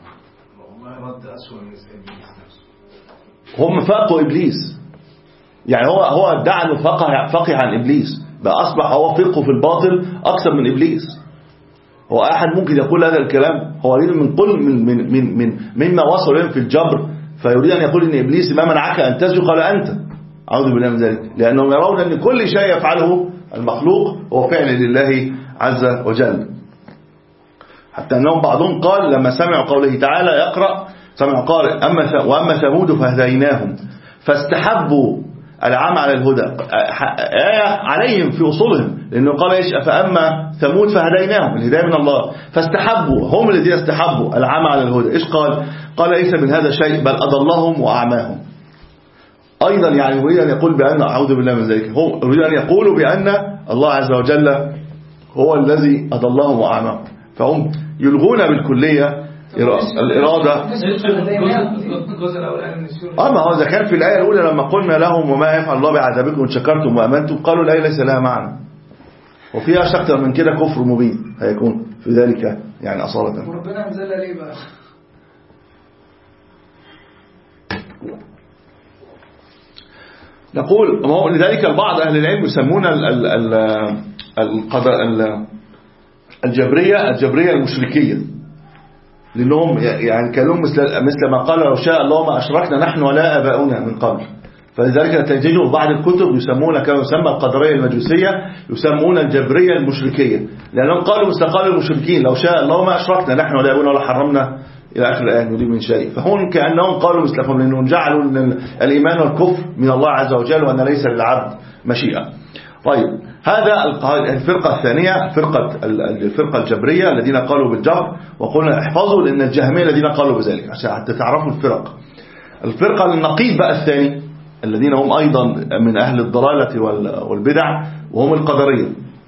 هم فاقوا إبليس، يعني هو هو ادعى انه فقه فقه عن إبليس، بقى أصبح هو فقه في الباطل أكثر من إبليس. هو أحد ممكن يقول هذا الكلام؟ هو يريد من كل من من من من مما وصل إليه في الجبر، فيريد أن يقول إن إبليس ما منعك أن تسجد، قال أنت أعوذ بالله من ذلك، لأنهم يرون أن كل شيء يفعله المخلوق هو فعل لله عز وجل. حتى أنهم بعضهم قال لما سمعوا قوله تعالى يقرأ سمعوا قارئ أما وأما ثمود فهديناهم فاستحبوا العمى على الهدى، آية عليهم في أصولهم، لأنه قال إيش فأما ثمود فهديناهم، الهداية من الله، فاستحبوا هم الذين استحبوا العمى على الهدى. إيش قال؟ قال ليس من هذا شيء بل أضلهم وأعماهم. أيضا يعني يريد أن يقول بأن أعوذ بالله من ذلك، هو يريد أن يقولوا بأن الله عز وجل هو الذي أضلهم وأعماهم، فهم يلغون بالكلية الإرادة. أما هو إذا كان في الآية الأولى لما قلنا لهم وما يفعل الله بعذابكم إن شكرتم وأمنتم، قالوا الآية ليس لها معنى، وفيها أكثر من كده كفر مبين هيكون في ذلك يعني أصالة. وربنا أنزل ليه بقى؟ نقول لذلك البعض أهل العلم يسمون الجبرية الجبرية المشركية، لأنهم يعني كانوا مثل مثل ما قال لو شاء الله ما أشركنا نحن ولا آباؤنا من قبل. فلذلك تجدوا بعض الكتب يسمون كما يسمى القدرية المجوسية يسمون الجبرية المشركية، لأنهم قالوا مثل قال المشركين لو شاء الله ما أشركنا نحن ولا آباؤنا ولا حرمنا إلى آخر الآية نريد من شيء. فهم كأنهم قالوا مثلهم، لأنهم جعلوا الإيمان والكفر من الله عز وجل وأن ليس للعبد مشيئة. طيب هذا الفرقة الثانية فرقة الفرقة الجبرية الذين قالوا بالجبر، وقلنا احفظوا لأن الجهمية الذين قالوا بذلك عشان حتى تعرفوا الفرق. الفرقة النقيض بقى الثاني الذين هم أيضا من أهل الضلالة والبدع وهم القدرية.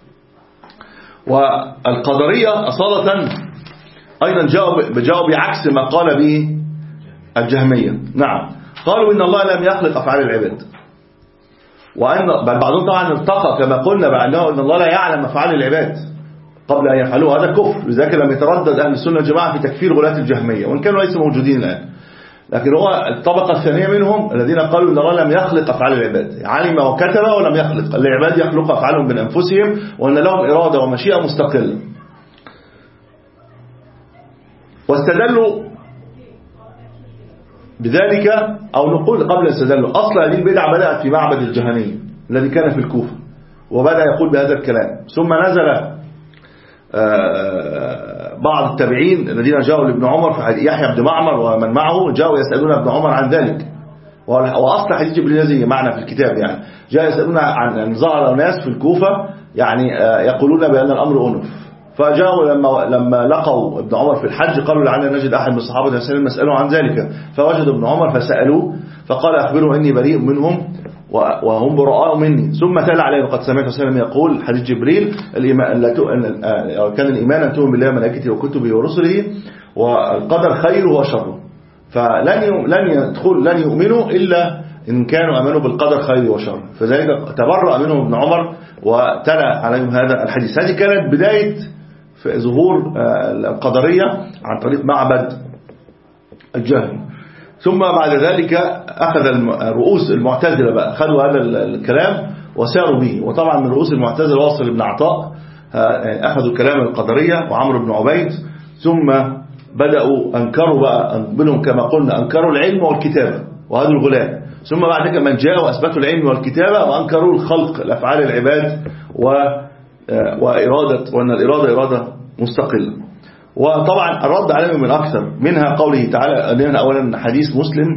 والقدرية أصالة أيضا جاءوا بعكس ما قال به الجهمية. نعم قالوا إن الله لم يخلق أفعال العباد، وأن بل بعضهم طبعا ارتقى كما قلنا بأنه إن الله لا يعلم أفعال العباد قبل أن يفعلوه، هذا كفر. لذلك لم يتردد أهل السنة والجماعة في تكفير غلاة الجهمية وإن كانوا ليسوا موجودين الآن، لكن هو الطبقة الثانية منهم الذين قالوا إن الله لم يخلق أفعال العباد، علم وكتب ولم يخلق، العباد يخلق أفعالهم من أنفسهم وأن لهم إرادة ومشيئة مستقلة. واستدلوا بذلك، أو نقول قبل استدلوا أصل هذه البدعة بدأت في معبد الجهنية الذي كان في الكوفة، وبدأ يقول بهذا الكلام، ثم نزل بعض التابعين الذين جاءوا لابن عمر في يحيى بن معمر ومن معه جاءوا يسألون ابن عمر عن ذلك. وأصل حديث جبريل زي معنا في الكتاب يعني جاء يسألون عن أن ظهر ناس في الكوفة يعني يقولون بأن الأمر أنف، فجاءوا لما لما لقوا ابن عمر في الحج قالوا لعلنا نجد أحد من الصحابة يسألون مسألة عن ذلك، فوجدوا ابن عمر فسألوه فقال أخبروا إني بريء منهم وهم براء مني، ثم تلا عليه وقد سمعت وسلم يقول حديث جبريل الإيمان كان الإيمان أن تؤمن بالله وملائكته وكتبه ورسله والقدر خيره وشره، فلن لن يدخل لن يؤمنوا إلا إن كانوا أمنوا بالقدر خيره وشره، فذلك تبرأ منهم ابن عمر وتلا عليهم هذا الحديث. هذه كانت بداية في ظهور القدرية عن طريق معبد الجهم. ثم بعد ذلك أخذ الرؤوس المعتزلة بقى أخذوا هذا الكلام وساروا به، وطبعا من رؤوس المعتزلة واصل بن عطاء أخذوا كلام القدرية وعمرو بن عبيد، ثم بدأوا أنكروا بقى منهم كما قلنا أنكروا العلم والكتابة وهذا الغلاء، ثم بعد ذلك من جاءوا أثبتوا العلم والكتابة وأنكروا الخلق الأفعال العباد و وإرادة وأن الإرادة إرادة مستقلة. وطبعا الرد عليهم من أكثر منها قوله تعالى، لأن أولا حديث مسلم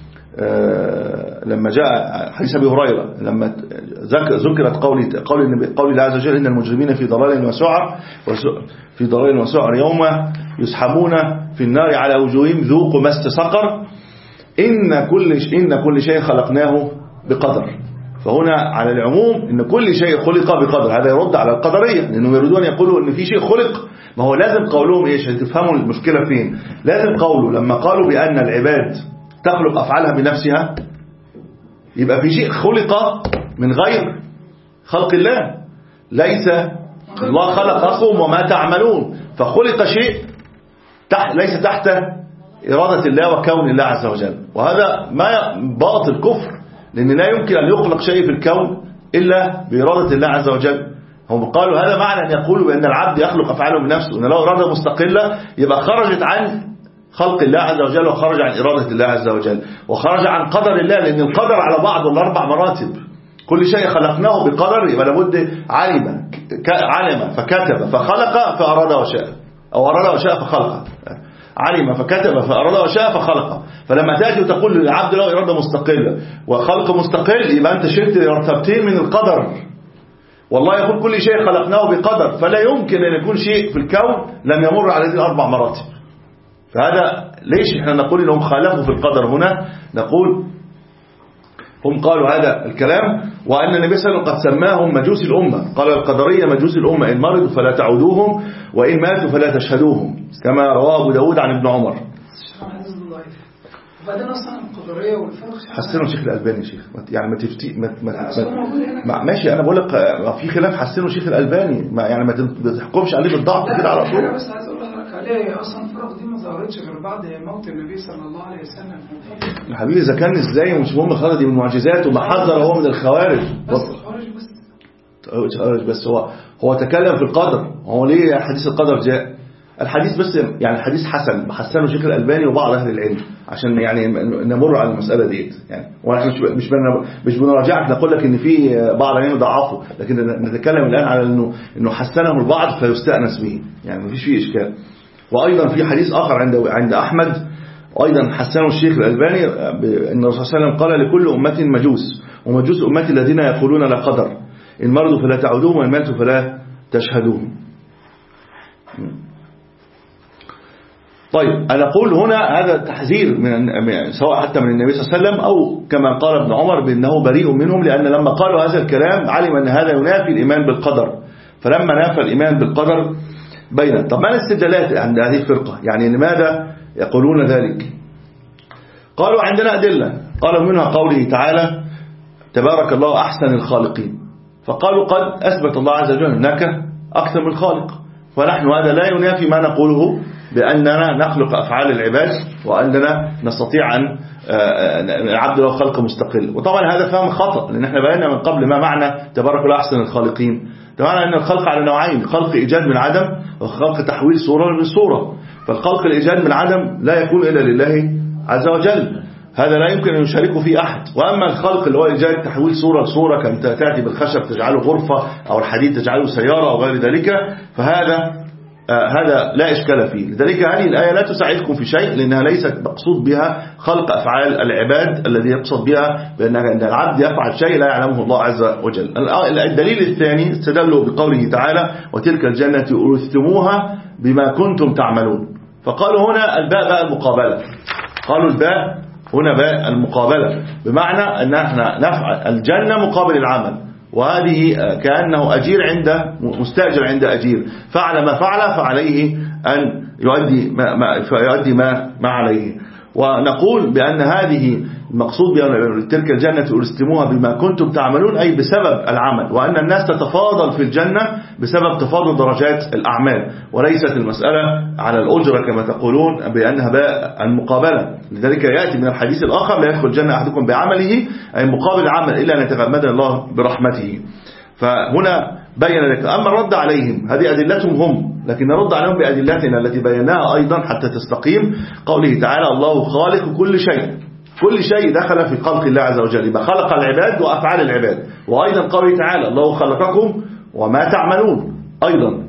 لما جاء حديث أبي هريرة لما ذكرت قول قول الله عز وجل إن المجرمين في ضلال وسعر في ضلال وسعر يوم يسحبون في النار على وجوههم ذوقوا مس سقر إن كل إن كل شيء خلقناه بقدر. فهنا على العموم إن كل شيء خلق بقدر، هذا يرد على القدرية لأنهم يريدون يقولوا إن في شيء خلق، ما هو لازم قولهم إيش تفهموا المشكلة فين، لازم قولوا لما قالوا بأن العباد تخلق أفعالها بنفسها يبقى في شيء خلق من غير خلق الله، ليس الله خلقكم وما تعملون، فخلق شيء تحت ليس تحت إرادة الله وكون الله عز وجل، وهذا ما باطل كفر، لأن لا يمكن أن يخلق شيء في الكون إلا بإرادة الله عز وجل. هم قالوا هذا معنى أن يقولوا بأن العبد يخلق أفعاله بنفسه وأن له إرادة مستقلة، يبقى خرجت عن خلق الله عز وجل وخرج عن إرادة الله عز وجل وخرج عن قدر الله، لأن القدر على بعض الأربع مراتب. كل شيء خلقناه بقدر، يبقى لابد علم علم فكتب فخلق فأراد وشاء، أو أراد وشاء فخلق. علم فكتب فأراد وشاء فخلق. فلما تأتي وتقول للعبد له إرادة مستقلة وخلق مستقل، يبقى أنت شلت مرتبتين من القدر. والله يقول كل شيء خلقناه بقدر، فلا يمكن أن يكون شيء في الكون لم يمر على هذه الأربع مراتب. فهذا ليش احنا نقول انهم خالفوا في القدر هنا؟ نقول هم قالوا هذا الكلام، وأن النبي صلى الله عليه وسلم قد سماهم مجوس الأمة. قال القدرية مجوس الأمة، إن مرضوا فلا تعودوهم وإن ماتوا فلا تشهدوهم، كما رواه أبو داود عن ابن عمر. وبعدين اصلا القدريه والفرق حسنوا شيخ الألباني يا شيخ، يعني ما تفتي ما, ما, ما ماشي. انا بقول لك في خلاف، حسنوا شيخ الألباني، ما يعني ما تحكمش عليه بالضعف كده على طول. بس عايز اقول لك عليه اصلا الفرق دي ما ظهرتش غير بعد موت النبي صلى الله عليه وسلم. يا حبيبي اذا كان ازاي مش مهم خالد من معجزاته، ما حذر هو من الخوارج. بس الخوارج بس بس هو هو تكلم في القدر. هو ليه حديث القدر جاء؟ الحديث بس يعني الحديث حسن، حسنه شيخ الألباني وبعض أهل العلم، عشان يعني نمر على المسألة ديت. يعني واحنا مش مش مش بنراجعك نقول لك ان في بعض العلماء ضعفوا، لكن نتكلم الآن على انه انه حسنه البعض فيستأنس به، يعني مفيش فيه إشكال. وأيضا في حديث آخر عند عند أحمد أيضا حسنه الشيخ الألباني، ان الرسول صلى الله عليه وسلم قال لكل أمة مجوس، ومجوس أمتي الذين يقولون لا قدر، إن مرضوا فلا تعودوهم وإن ماتوا فلا تشهدوهم. طيب أنا أقول هنا هذا تحذير من سواء حتى من النبي صلى الله عليه وسلم أو كما قال ابن عمر بأنه بريء منهم، لأن لما قالوا هذا الكلام علم أن هذا ينافي الإيمان بالقدر، فلما نافى الإيمان بالقدر بين. طب ما الاستدلالات عند هذه الفرقة؟ يعني لماذا يقولون ذلك؟ قالوا عندنا أدلة، قالوا منها قوله تعالى تبارك الله أحسن الخالقين، فقالوا قد أثبت الله عز وجل هناك أكثر من خالق، فنحن هذا لا ينافي ما نقوله بأننا نخلق أفعال العباد وأننا نستطيع أن العبد له خلق مستقل. وطبعا هذا فهم خطأ، لأن احنا بينا من قبل ما معنى تبارك الله أحسن الخالقين. طبعا أن الخلق على نوعين، خلق إيجاد من عدم وخلق تحويل صورة من صورة. فالخلق الإيجاد من عدم لا يكون إلا لله عز وجل، هذا لا يمكن أن يشاركه فيه أحد. وأما الخلق اللي هو إيجاد تحويل صورة لصورة، كأن تأتي بالخشب تجعله غرفة أو الحديد تجعله سيارة أو غير ذلك، فهذا آه هذا لا إشكال فيه. لذلك هذه الآية لا تساعدكم في شيء، لأنها ليست مقصود بها خلق أفعال العباد الذي يقصد بها بأن العبد يفعل شيء لا يعلمه الله عز وجل. الدليل الثاني استدلوا بقوله تعالى وتلك الجنة أورثتموها بما كنتم تعملون. فقالوا هنا الباء باء المقابلة، قالوا الباء هنا باء المقابلة، بمعنى أن احنا نفعل الجنة مقابل العمل، وهذه كأنه أجير عند مستأجر عند أجير، فعل ما فعل فعليه أن يؤدي ما, ما, يؤدي ما, ما عليه. ونقول بأن هذه المقصود بأن تلك الجنة أورثتموها بما كنتم تعملون، أي بسبب العمل، وأن الناس تتفاضل في الجنة بسبب تفاضل درجات الأعمال، وليست المسألة على الأجرة كما تقولون بأنها باء المقابلة. لذلك يأتي من الحديث الآخر لا يدخل الجنة أحدكم بعمله، أي مقابل عمل، إلا أن يتغمد الله برحمته. فهنا بين لك. أما الرد عليهم هذه أدلتهم هم، لكن نرد عليهم بأدلتنا التي بيناها أيضا حتى تستقيم. قوله تعالى الله خالق كل شيء، كل شيء دخل في خلق الله عز وجل، يبقى خلق العباد وأفعال العباد. وأيضا قوله تعالى الله خلقكم وما تعملون أيضا.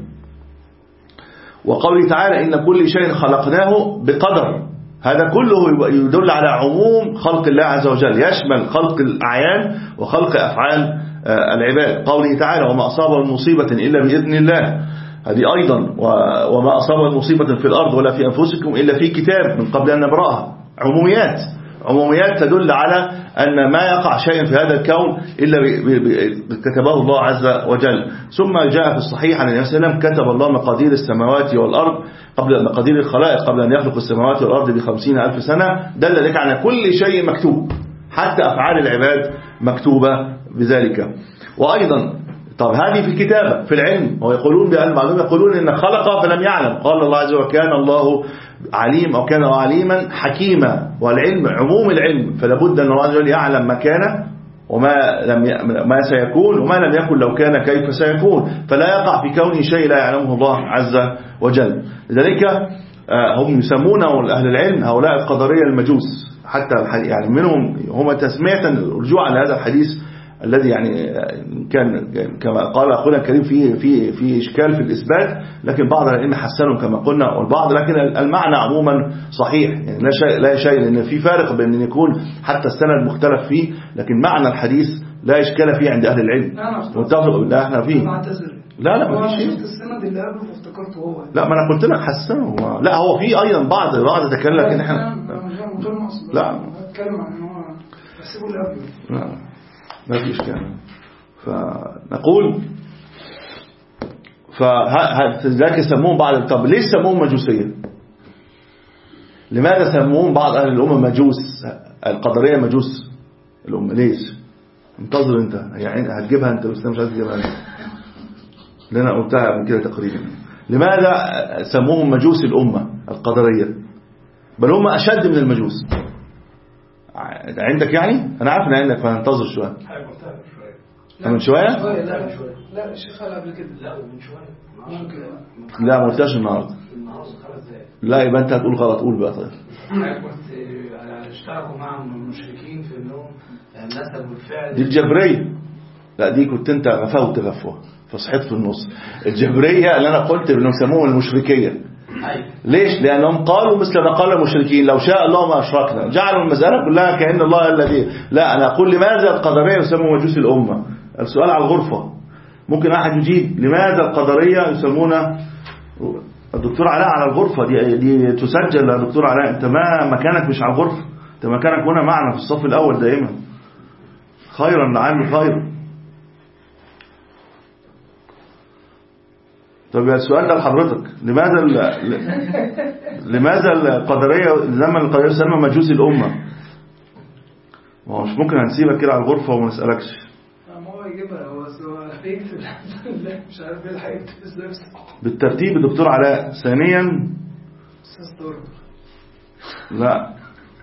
وقوله تعالى إن كل شيء خلقناه بقدر، هذا كله يدل على عموم خلق الله عز وجل، يشمل خلق الأعيان وخلق أفعال العباد. قوله تعالى وما أصاب من مصيبة إلا بإذن الله، هذه أيضا وما أصاب من مصيبة في الأرض ولا في أنفسكم إلا في كتاب من قبل أن نبرأها. عموميات عموميات تدل على أن ما يقع شيء في هذا الكون إلا كتبه الله عز وجل. ثم جاء في الصحيح عن النبي صلى الله عليه وسلم كتب الله مقادير السماوات والأرض قبل مقادير الخلائق قبل أن يخلق السماوات والأرض بخمسين ألف سنة، دل ذلك على كل شيء مكتوب، حتى أفعال العباد مكتوبة بذلك. وأيضا طب هذه في الكتابة في العلم، ويقولون بأن معلوم يقولون إن خلق فلم يعلم، قال الله عز وجل كان الله عليم أو كان عليما حكيما. والعلم عموم العلم، فلا بد أن الله عز وجل يعلم ما كان وما لم ي... ما سيكون وما لم يكن لو كان كيف سيكون، فلا يقع في كونه شيء لا يعلمه الله عز وجل. لذلك هم يسمون أهل العلم هؤلاء القدرية المجوس، حتى يعني منهم هم تسمية رجوعا لهذا الحديث الذي يعني كان كما قال أخونا الكريم في في في إشكال في الإثبات، لكن بعض العلم حسنهم كما قلنا والبعض، لكن المعنى عموما صحيح، يعني لا شيء لا شيء لأن في فارق بين أن يكون حتى السند مختلف فيه، لكن معنى الحديث لا إشكال فيه عند أهل العلم. متفق لا احنا فيه. لا لا ما فيش شيء. السند اللي قبله فافتكرته هو. لا ما أنا قلت لك حسنه. لا هو في أيضا بعض بعض تكلم، لكن احنا لا اتكلم عن ان هو بسيبه اللي قبله. لا ما في إشكال. فنقول فذلك يسمون بعض. طب ليش سموهم مجوسية؟ لماذا سموهم بعض أهل الأمة مجوس؟ القدرية مجوس الأمة ليش؟ انتظر انت يعني هتجيبها انت بس مش عايز تجيبها انت، اللي انا قلتها من كده تقريبا. لماذا سموهم مجوس الأمة القدرية؟ بل هم أشد من المجوس عندك، يعني أنا عارف ان عندك، فهنتظر شوية. من شوية؟ لا لا الشيخ قال قبل كده. لا من شوية ممكن. لا ما قلتهاش النهارده. لا يبقى انت هتقول غلط، قول بقى. طيب كنت اشتركوا معهم المشركين في انهم نسبوا الفعل دي الجبرية. لا دي كنت انت غفوت غفوة فصحيت في النص. الجبرية اللي انا قلت انهم سموهم المشركية. ليش؟ لأنهم قالوا مثل ما قال المشركين لو شاء الله ما أشركنا، جعلوا المسألة كلها كأن الله الذي. لا أنا أقول لماذا القدرية يسمون مجوس الأمة؟ السؤال على الغرفة ممكن أحد يجيب لماذا القدرية يسمون. الدكتور علاء على الغرفة دي, دي تسجل يا دكتور علاء، أنت ما مكانك مش على الغرفة، أنت مكانك هنا معنا في الصف الأول دائما. خيرا لعل خير. طب السؤال ده لحضرتك، لماذا ال... لماذا القدرية زمن القدرية يسمى مجوس الأمة؟ ما هو مش ممكن هنسيبك كده على الغرفة وما نسألكش. ما هو يجيبها هو هيكتب مش عارف ايه الحقيقة ازاي. بالترتيب الدكتور علاء. ثانيا لا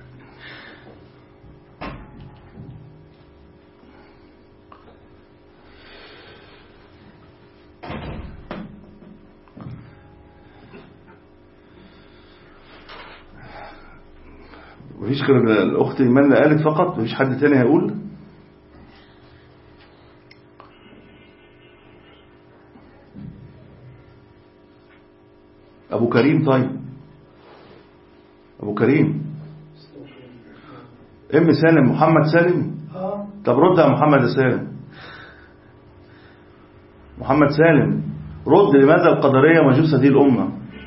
مفيش غير الأخت إيمان اللي قالت فقط، مفيش حد تاني هيقول. أبو كريم. طيب أبو كريم ام سالم محمد سالم. طب رد يا محمد سالم. محمد سالم رد، لماذا القدرية مجوس هذه الأمة؟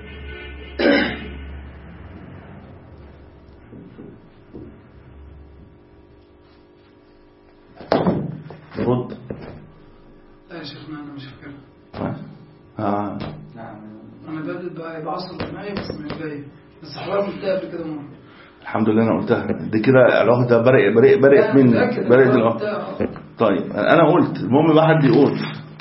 رد. لا يا شيخنا أنا مش فاكر. آه. نعم أنا بدأت بقى بعصر دماغي بس مش جاي، بس حوار قلتها قبل كده مرة. الحمد لله أنا قلتها دي كده. الوقت ده برق برق برقت مني برقت الوقت. طيب أنا قلت المهم ما حد يقول.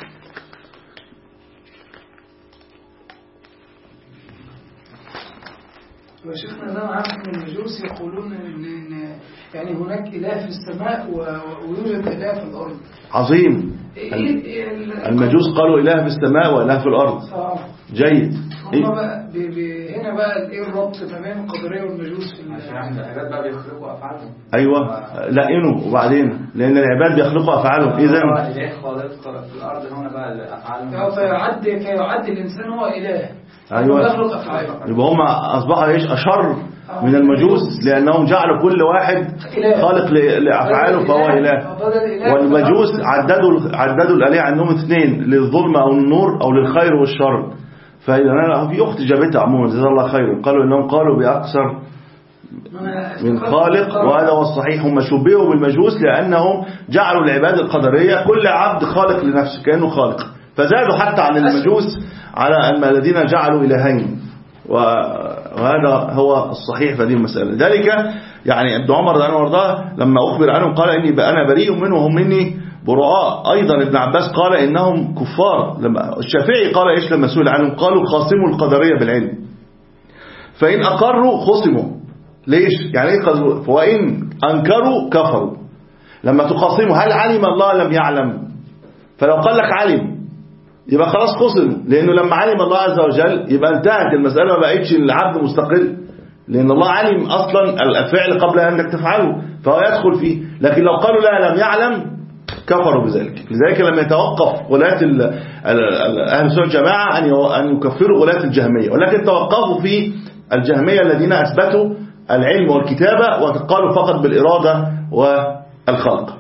يا شيخنا أنا عارف إن المجوس يقولون إن يعني هناك إله في السماء ويوجد إله في الأرض. عظيم. المجوس قالوا إله في السماء وإله في الأرض. جيد. هم بقى هنا بقى ايه الربط ما بين القدرية والمجوس في العباد بقى بيخلقوا أفعالهم. أيوة لقينه. وبعدين لأن العباد بيخلقوا أفعالهم إذا إله خالق في الأرض هنا بقى أفعالهم. فيعد فيعد الإنسان هو إله. أيوة يبقى هم أصبحوا إيش أشر من المجوس، لأنهم جعلوا كل واحد خالق لأفعاله فهو إله. والمجوس عددوا عددوا الآلهة عندهم اثنين، للظلم أو النور أو للخير والشر. فإذا في أخت جابتها عموما جزاها الله خير، قالوا إنهم قالوا بأكثر من خالق، وهذا هو الصحيح. هم شبهوا بالمجوس لأنهم جعلوا العباد القدرية كل عبد خالق لنفسه كأنه خالق، فزادوا حتى عن المجوس على أن الذين جعلوا إلهين، وهذا هو الصحيح في هذه المسألة. ذلك يعني ابن عمر رضي الله عنه لما أخبر عنهم قال إني أنا بريء منهم وهم مني براء. أيضا ابن عباس قال إنهم كفار. لما الشافعي قال إيش لما سئل عنهم؟ قالوا خاصموا القدرية بالعلم، فإن أقروا خصموا. ليش؟ يعني إيه قصدوا؟ وإن أنكروا كفروا. لما تخاصموا هل علم الله لم يعلم؟ فلو قال لك علم يبقى خلاص خصم، لأنه لما علم الله عز وجل يبقى انتهت المسألة، ما بقتش العبد مستقل، لأن الله علم أصلا الفعل قبل أنك تفعله فهو يدخل فيه. لكن لو قالوا لا لم يعلم كفروا بذلك. لذلك لما يتوقف ولاة أهل السنة والجماعة أن يكفروا ولاة الجهمية، ولكن توقفوا في الجهمية الذين أثبتوا العلم والكتابة وقالوا فقط بالإرادة والخلق.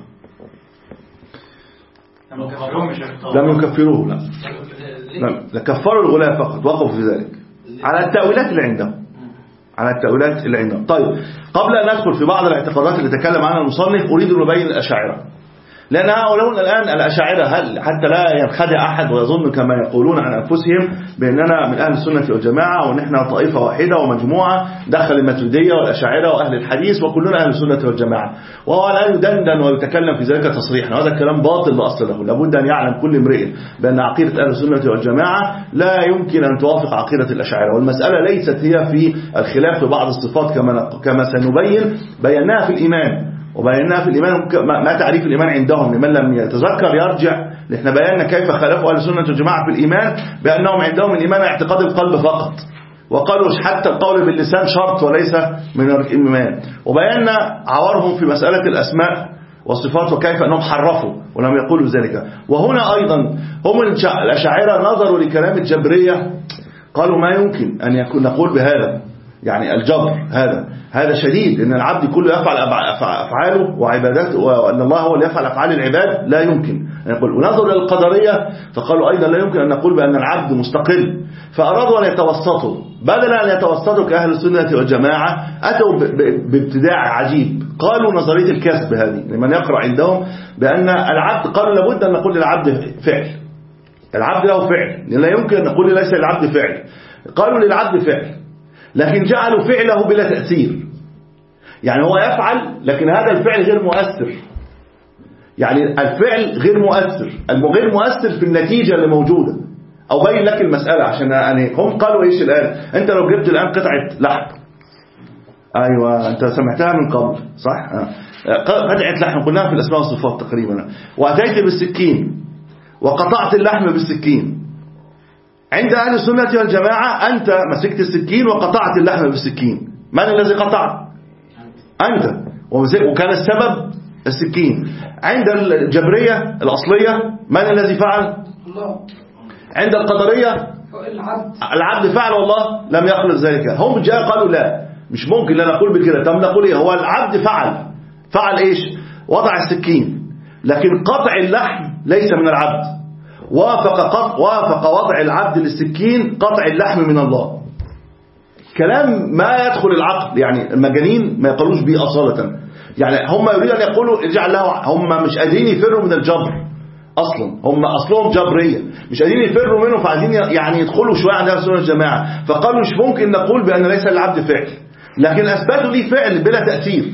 لم يكفروه، لا لا كفروا الغلاة فقط، وقفوا في ذلك على التأويلات اللي عندهم، على التأويلات اللي عندهم. طيب قبل أن ندخل في بعض الاعتقادات اللي تكلم عنها المصنف أريد أن نبين الأشاعرة، لأن هؤلاء الآن الأشاعرة هل حتى لا ينخدع أحد ويظن كما يقولون عن أنفسهم بأننا من أهل السنة والجماعة ونحن طائفة واحدة ومجموعة دخل الماتريدية والأشاعرة وأهل الحديث وكلنا أهل السنة والجماعة، وهو الآن يدندن ويتكلم في ذلك تصريحا، وهذا الكلام باطل لا أصل له. لابد أن يعلم كل امرئ بأن عقيدة أهل السنة والجماعة لا يمكن أن توافق عقيدة الأشاعرة، والمسألة ليست هي في الخلاف في بعض الصفات كما كما سنبين، بيناها في الإيمان، وبيناها في الإيمان ما تعريف الإيمان عندهم لمن لم يتذكر يرجع. احنا بينا كيف خالفوا أهل السنة والجماعة في الإيمان، بأنهم عندهم الإيمان اعتقاد القلب فقط، وقالوا حتى القول باللسان شرط وليس من الإيمان. وبينا عوارهم في مسألة الأسماء والصفات وكيف أنهم حرفوا ولم يقولوا ذلك. وهنا أيضا هم الأشاعرة نظروا لكلام الجبرية قالوا ما يمكن أن يكون نقول بهذا، يعني الجبر هذا هذا شديد، إن العبد كله يفعل أفعاله وعباداته، وأن الله هو اللي يفعل أفعال العباد، لا يمكن أن يقول. ونظروا إلى القدرية فقالوا أيضا لا يمكن أن نقول بأن العبد مستقل، فأرادوا أن يتوسطوا، بدلا أن يتوسطوا كأهل السنة والجماعة أتوا بابتداع عجيب، قالوا نظرية الكسب هذه لمن يقرأ عندهم بأن العبد، قالوا لابد أن نقول للعبد فعل، العبد له فعل، لا يمكن أن نقول ليس للعبد فعل، قالوا للعبد فعل لكن جعلوا فعله بلا تأثير، يعني هو يفعل لكن هذا الفعل غير مؤثر، يعني الفعل غير مؤثر، غير مؤثر في النتيجة اللي موجودة. أو بين لك المسألة عشان يعني هم قالوا إيش الآن، أنت لو جبت الآن قطعة لحم، أيوة أنت سمعتها من قبل صح، قطعة لحم قلناها في الأسماء والصفات تقريبا، وأتيت بالسكين وقطعت اللحم بالسكين، عند أهل السنة والجماعة أنت مسكت السكين وقطعت اللحم بالسكين، من الذي قطع؟ أنت، وكان السبب السكين. عند الجبرية الأصلية من الذي فعل؟ الله. عند القدرية العبد العبد فعل والله لم يخلق ذلك. هم جاء قالوا لا مش ممكن لا نقول بكده، طب نقول ايه؟ هو العبد فعل فعل ايش؟ وضع السكين، لكن قطع اللحم ليس من العبد، وافق قطع وافق وضع العبد للسكين قطع اللحم من الله. كلام ما يدخل العقل، يعني المجانين ما يقولوش به أصالة، يعني هم يريدون أن يقولوا اجعل له، هم مش قادرين يفروا من الجبر أصلا، هم أصلهم جبرية مش قادرين يفروا منه، فعايزين يعني يدخلوا شوية عند أهل السنة والجماعة، فقالوا مش ممكن نقول بأن ليس للعبد فعل، لكن أثبتوا لي فعل بلا تأثير،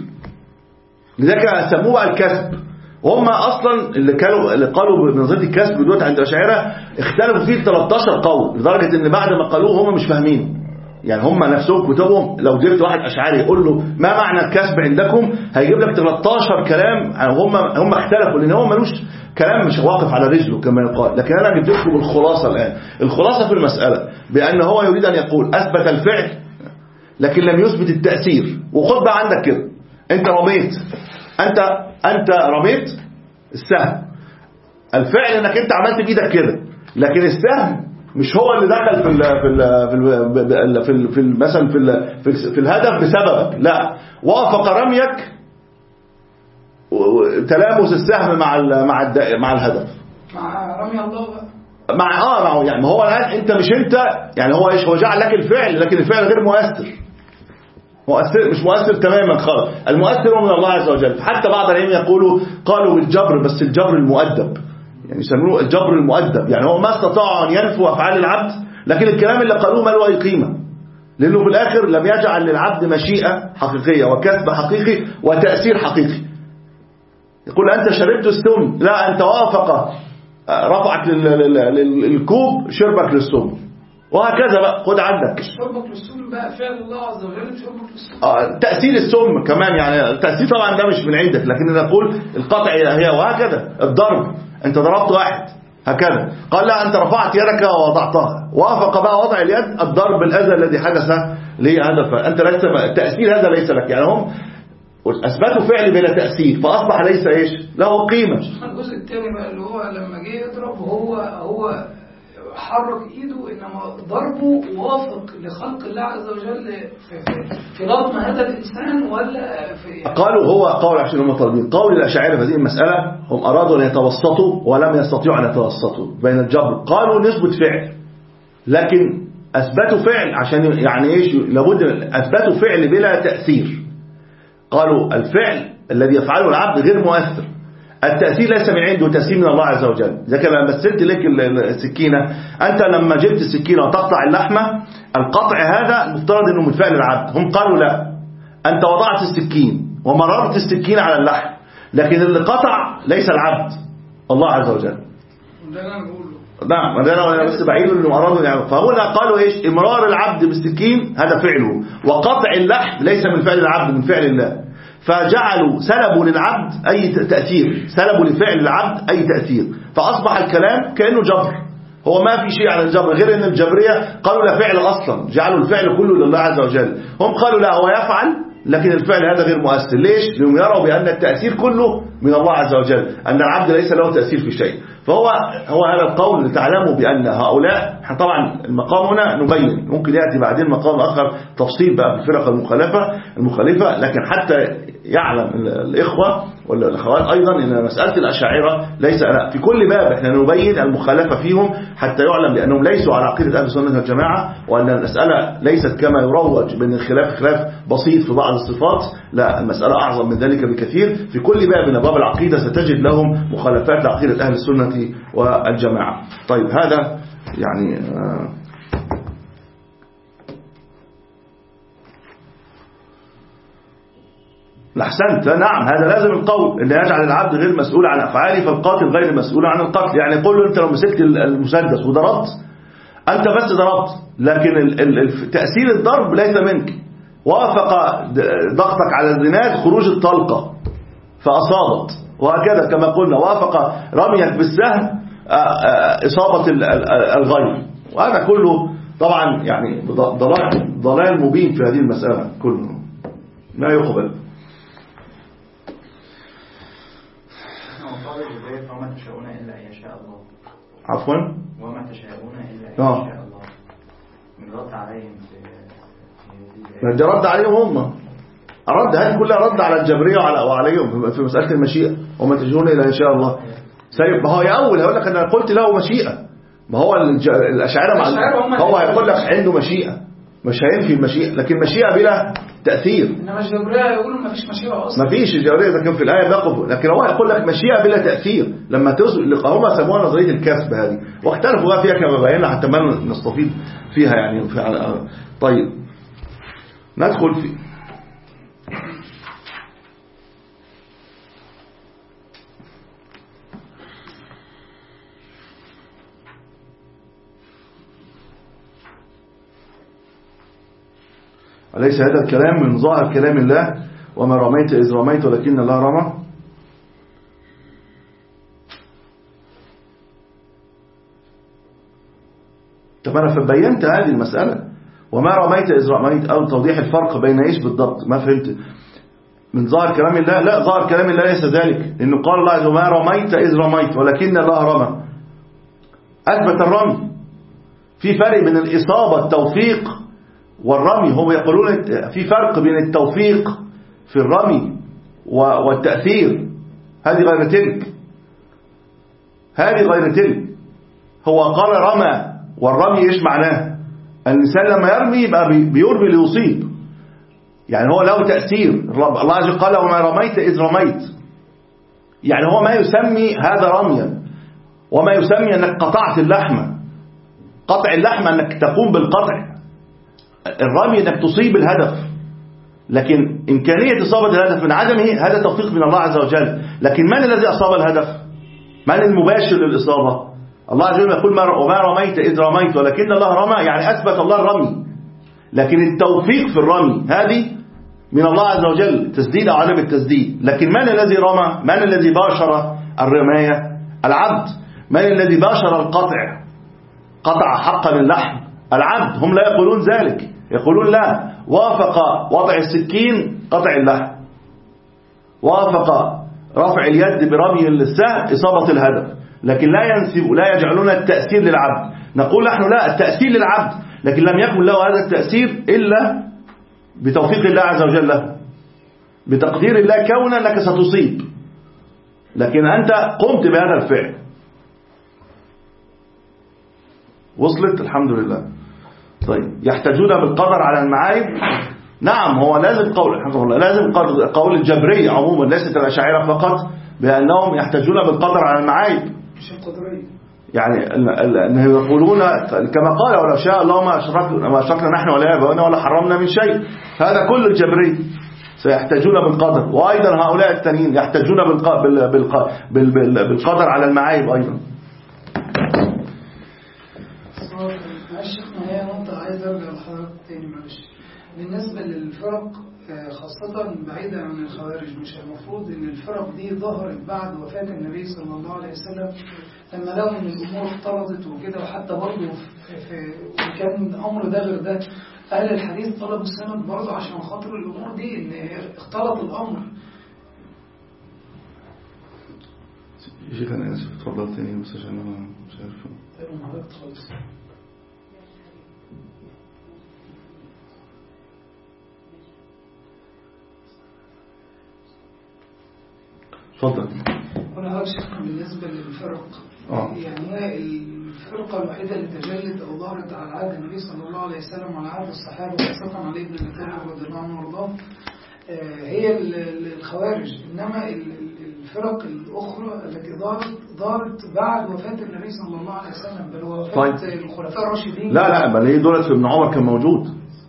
لذلك سموه الكسب. وهم أصلا اللي كانوا اللي قالوا بنظرية الكسب دلوقتي عند الأشاعرة اختلفوا فيه ثلاثة عشر قول، لدرجة إن بعد ما قالوه هم مش فاهمين، يعني هم نفسهم كتبهم لو جبت واحد أشعري يقول له ما معنى الكسب عندكم هيجيب لك ثلاثة عشر كلام، هم هم اختلفوا لأن هو ملوش كلام مش واقف على رجله كما يقال. لكن أنا جبت لكم الخلاصة الآن، الخلاصة في المسألة بأن هو يريد أن يقول أثبت الفعل لكن لم يثبت التأثير. وخد بقى عندك كده، أنت رميت أنت أنت رميت السهم، الفعل أنك أنت عملت بإيدك كده، لكن السهم مش هو اللي دخل في ال في ال في ال في ال مثلا في ال في, في الهدف بسببك، لا، وافق رميك تلامس السهم مع ال مع ال مع الهدف، مع رمي الله بقى، مع اه مع يعني ما هو الان انت مش انت، يعني هو ايش، هو جعل لك الفعل لكن الفعل غير مؤثر، مؤثر مش مؤثر تماما خالص، المؤثر من الله عز وجل. حتى بعض العلم يقولوا قالوا بالجبر، بس الجبر المؤدب، يعني يسموه الجبر المؤدب، يعني هو ما استطاعوا أن ينفوا أفعال العبد، لكن الكلام اللي قالوه ما له أي قيمة، لأنه في الآخر لم يجعل للعبد مشيئة حقيقية وكسب حقيقي وتأثير حقيقي. يقول أنت شربت السم، لا، أنت وافق رفعك للكوب شربك للسم، وهكذا بقى. خد عندك شربك للسم بقى فعل الله عز وجل، شربك للسم آه تأثير السم كمان، يعني التأثير طبعا ده مش من عندك، لكن نقول القطع هي وهكذا. الضرب، انت ضربت واحد، هكذا. قال لا أنت رفعت يدك ووضعتها، وافق بقى وضع اليد الضرب الأذى الذي حدث لهذا. أنت ليس التأثير هذا ليس لك، يعني هم أثبتوا فعل بلا تأثير فأصبح ليس إيش له قيمة. الجزء الثاني بقى اللي هو لما جه يضرب هو هو حرك ايده، انما ضربه وافق لخلق الله عز وجل في, في, في لطم هذا الانسان ولا في قالوا هو قول عشان هم طالبين قول الاشاعره في هذه المساله، هم ارادوا ان يتوسطوا ولم يستطيعوا ان يتوسطوا بين الجبر. قالوا نثبت فعل، لكن اثبتوا فعل عشان يعني ايش لابد اثبتوا فعل بلا تاثير. قالوا الفعل الذي يفعله العبد غير مؤثر، التأثير ليس من عنده، تأثير من الله عز وجل. إذا كان لما مثلت لك السكينة، أنت لما جبت السكينة وتقطع اللحمة، القطع هذا المفترض أنه من فعل العبد. هم قالوا لا، أنت وضعت السكين ومررت السكين على اللحم، لكن اللي قطع ليس العبد، الله عز وجل. ده أنا بقوله نعم، أنا بس بعيد أنه أرادوا يعني. فهنا قالوا إيش؟ إمرار العبد بالسكين هذا فعله، وقطع اللحم ليس من فعل العبد، من فعل الله. فجعلوا سلبوا للعبد أي تأثير، سلبوا لفعل العبد أي تأثير، فأصبح الكلام كأنه جبر. هو ما في شيء على الجبر، غير أن الجبرية قالوا لا فعل أصلا، جعلوا الفعل كله لله عز وجل. هم قالوا لا هو يفعل، لكن الفعل هذا غير مؤثر. ليش؟ لأنهم يروا بأن التأثير كله من الله عز وجل، أن العبد ليس له تأثير في شيء. فهو هو هذا القول لتعلموا بأن هؤلاء، طبعا المقام هنا نبين، ممكن يأتي بعدين مقام آخر تفصيل بقى في الفرق المخالفة المخالفة لكن حتى يعلم الإخوة والأخوات أيضا أن مسألة الأشاعرة ليس في كل باب احنا نبين المخالفة فيهم، حتى يعلم بأنهم ليسوا على عقيدة أهل السنة والجماعة، وأن المسألة ليست كما يروج بين الخلاف خلاف بسيط في بعض الصفات، لا المسألة أعظم من ذلك بكثير. في كل باب من أبواب العقيدة ستجد لهم مخالفات لعقيدة أهل السنة والجماعة. طيب هذا يعني آه أحسنت. نعم هذا لازم القول ان يجعل العبد غير مسؤول عن افعاله، فالقاتل غير مسؤول عن القتل. يعني قل له انت لو مسكت المسدس وضربت انت بس ضربت، لكن تأثير الضرب ليس منك. وافق ضغطك على الزناد خروج الطلقة فأصابت، وهكذا كما قلنا وافق رميك بالسهم إصابة الغير. وهذا كله طبعا يعني ضلال ضلال مبين في هذه المسألة، كله ما يقبل. وما تشاءون إلا أن يشاء الله. عفوا وما تشاءون إلا أن آه. يشاء الله. من رد عليهم في ده رد عليهم هم، الرد هذه كلها رد على الجبرية وعلى وعليهم في مسألة المشيئة. وما تشاءون إلا أن يشاء الله. سيب ما هو يأول هيقول لك أنا قلت له مشيئة، ما هو الأشاعرة مع هو هيقول لك عنده مشيئة، مش هينفي المشيئة، لكن مشيئة بلا تأثير. إنما الجبرية يقولوا ما فيش مشيئة أصلا، ما فيش الجبرية إذا كان في الآية بقف، لكن هو يقول لك مشيئة بلا تأثير. لما تزل هم سموها نظرية الكسب هذه، واختلفوا بقى فيها كما بينا حتى ما نستفيد فيها يعني في. طيب ندخل في أليس هذا الكلام من ظاهر كلام الله وما رميت إذ رميت ولكن الله رمى؟ طب أنا فبينت هذه المسألة وما رميت إذ رميت، أو توضيح الفرق بين إيش بالضبط، ما فهمت من ظاهر كلام الله. لا ظاهر كلام الله ليس ذلك، لأنه قال الله عز وجل ما رميت إذ رميت ولكن الله رمى، أثبت الرمي. في فرق بين الإصابة التوفيق والرمي، هم يقولون في فرق بين التوفيق في الرمي والتأثير، هذه غير تلك، هذه غير تلك. هو قال رمى، والرمي ايش معناه؟ الإنسان لما يرمي يبقى بيرمي ليصيب، يعني هو له تأثير. الله عز وجل قال وما رميت إذ رميت، يعني هو ما يسمي هذا رميا، وما يسمي أنك قطعت اللحمة. قطع اللحمة أنك تقوم بالقطع، الرمي أنك تصيب الهدف، لكن إمكانية إصابة الهدف من عدمه هذا توفيق من الله عز وجل. لكن من الذي أصاب الهدف؟ من المباشر للإصابة؟ الله عز وجل يقول وما رميت إذ رميت ولكن الله رمى، يعني أثبت الله الرمي، لكن التوفيق في الرمي هذه من الله عز وجل، تسديد أو عدم التسديد. لكن من الذي رمى؟ من الذي باشر الرماية؟ العبد. من الذي باشر القطع قطع حقا اللحم؟ العبد. هم لا يقولون ذلك، يقولون لا، وافق وضع السكين قطع اللحم، وافق رفع اليد برمي السهم إصابة الهدف، لكن لا ينسب لا يجعلون التأثير للعبد. نقول نحن لا، التأثير للعبد، لكن لم يكن له هذا التأثير إلا بتوفيق الله عز وجل له، بتقدير الله كونا لك ستصيب، لكن أنت قمت بهذا الفعل. وصلت؟ الحمد لله. طيب، يحتاجون بالقدر على المعايب. نعم، هو لازم قول الحمد لله لازم قول الجبرية عموما، ليست الأشاعرة فقط، بأنهم يحتاجون بالقدر على المعايب. مش القدرية يعني أنهم يقولون كما قال ولو شاء الله ما أشركنا ما أشركنا نحن ولا آباؤنا ولا حرمنا من شيء. هذا كل الجبرية سيحتاجون بالقدر، وأيضا هؤلاء التانيين يحتاجون بالقدر على المعايب أيضا. معلش احنا هي نقطة عايز ارجع لحضرتك تاني معلش. بالنسبة للفرق خاصة بعيدا عن الخوارج، مش المفروض ان الفرق دي ظهرت بعد وفاة النبي صلى الله عليه وسلم لما لقوا ان الامور اختلطت وكده، وحتى برضه في وكان الامر ده غير ده اهل الحديث طلبوا السند برضه عشان خاطر الامور دي ان اختلط الامر. شيخ انا اسف اتفضل تاني بس عشان انا مش عارف. ايوه حضرتك خالص. اتفضل. وانا عاوز شيخنا بالنسبه للفرق اه يعني هي الفرقه الوحيده اللي تجلت او ظهرت على عهد النبي صلى الله عليه وسلم وعلى عهد الصحابه خاصه علي بن ابي طالب رضي الله عنه وارضاه هي الخوارج، انما الفرق الاخرى التي ظهرت ظهرت بعد وفاه النبي صلى الله عليه وسلم، بل وفاه طيب. الخلفاء الراشدين. لا لا بل هي دولت في ابن عمر كان موجود،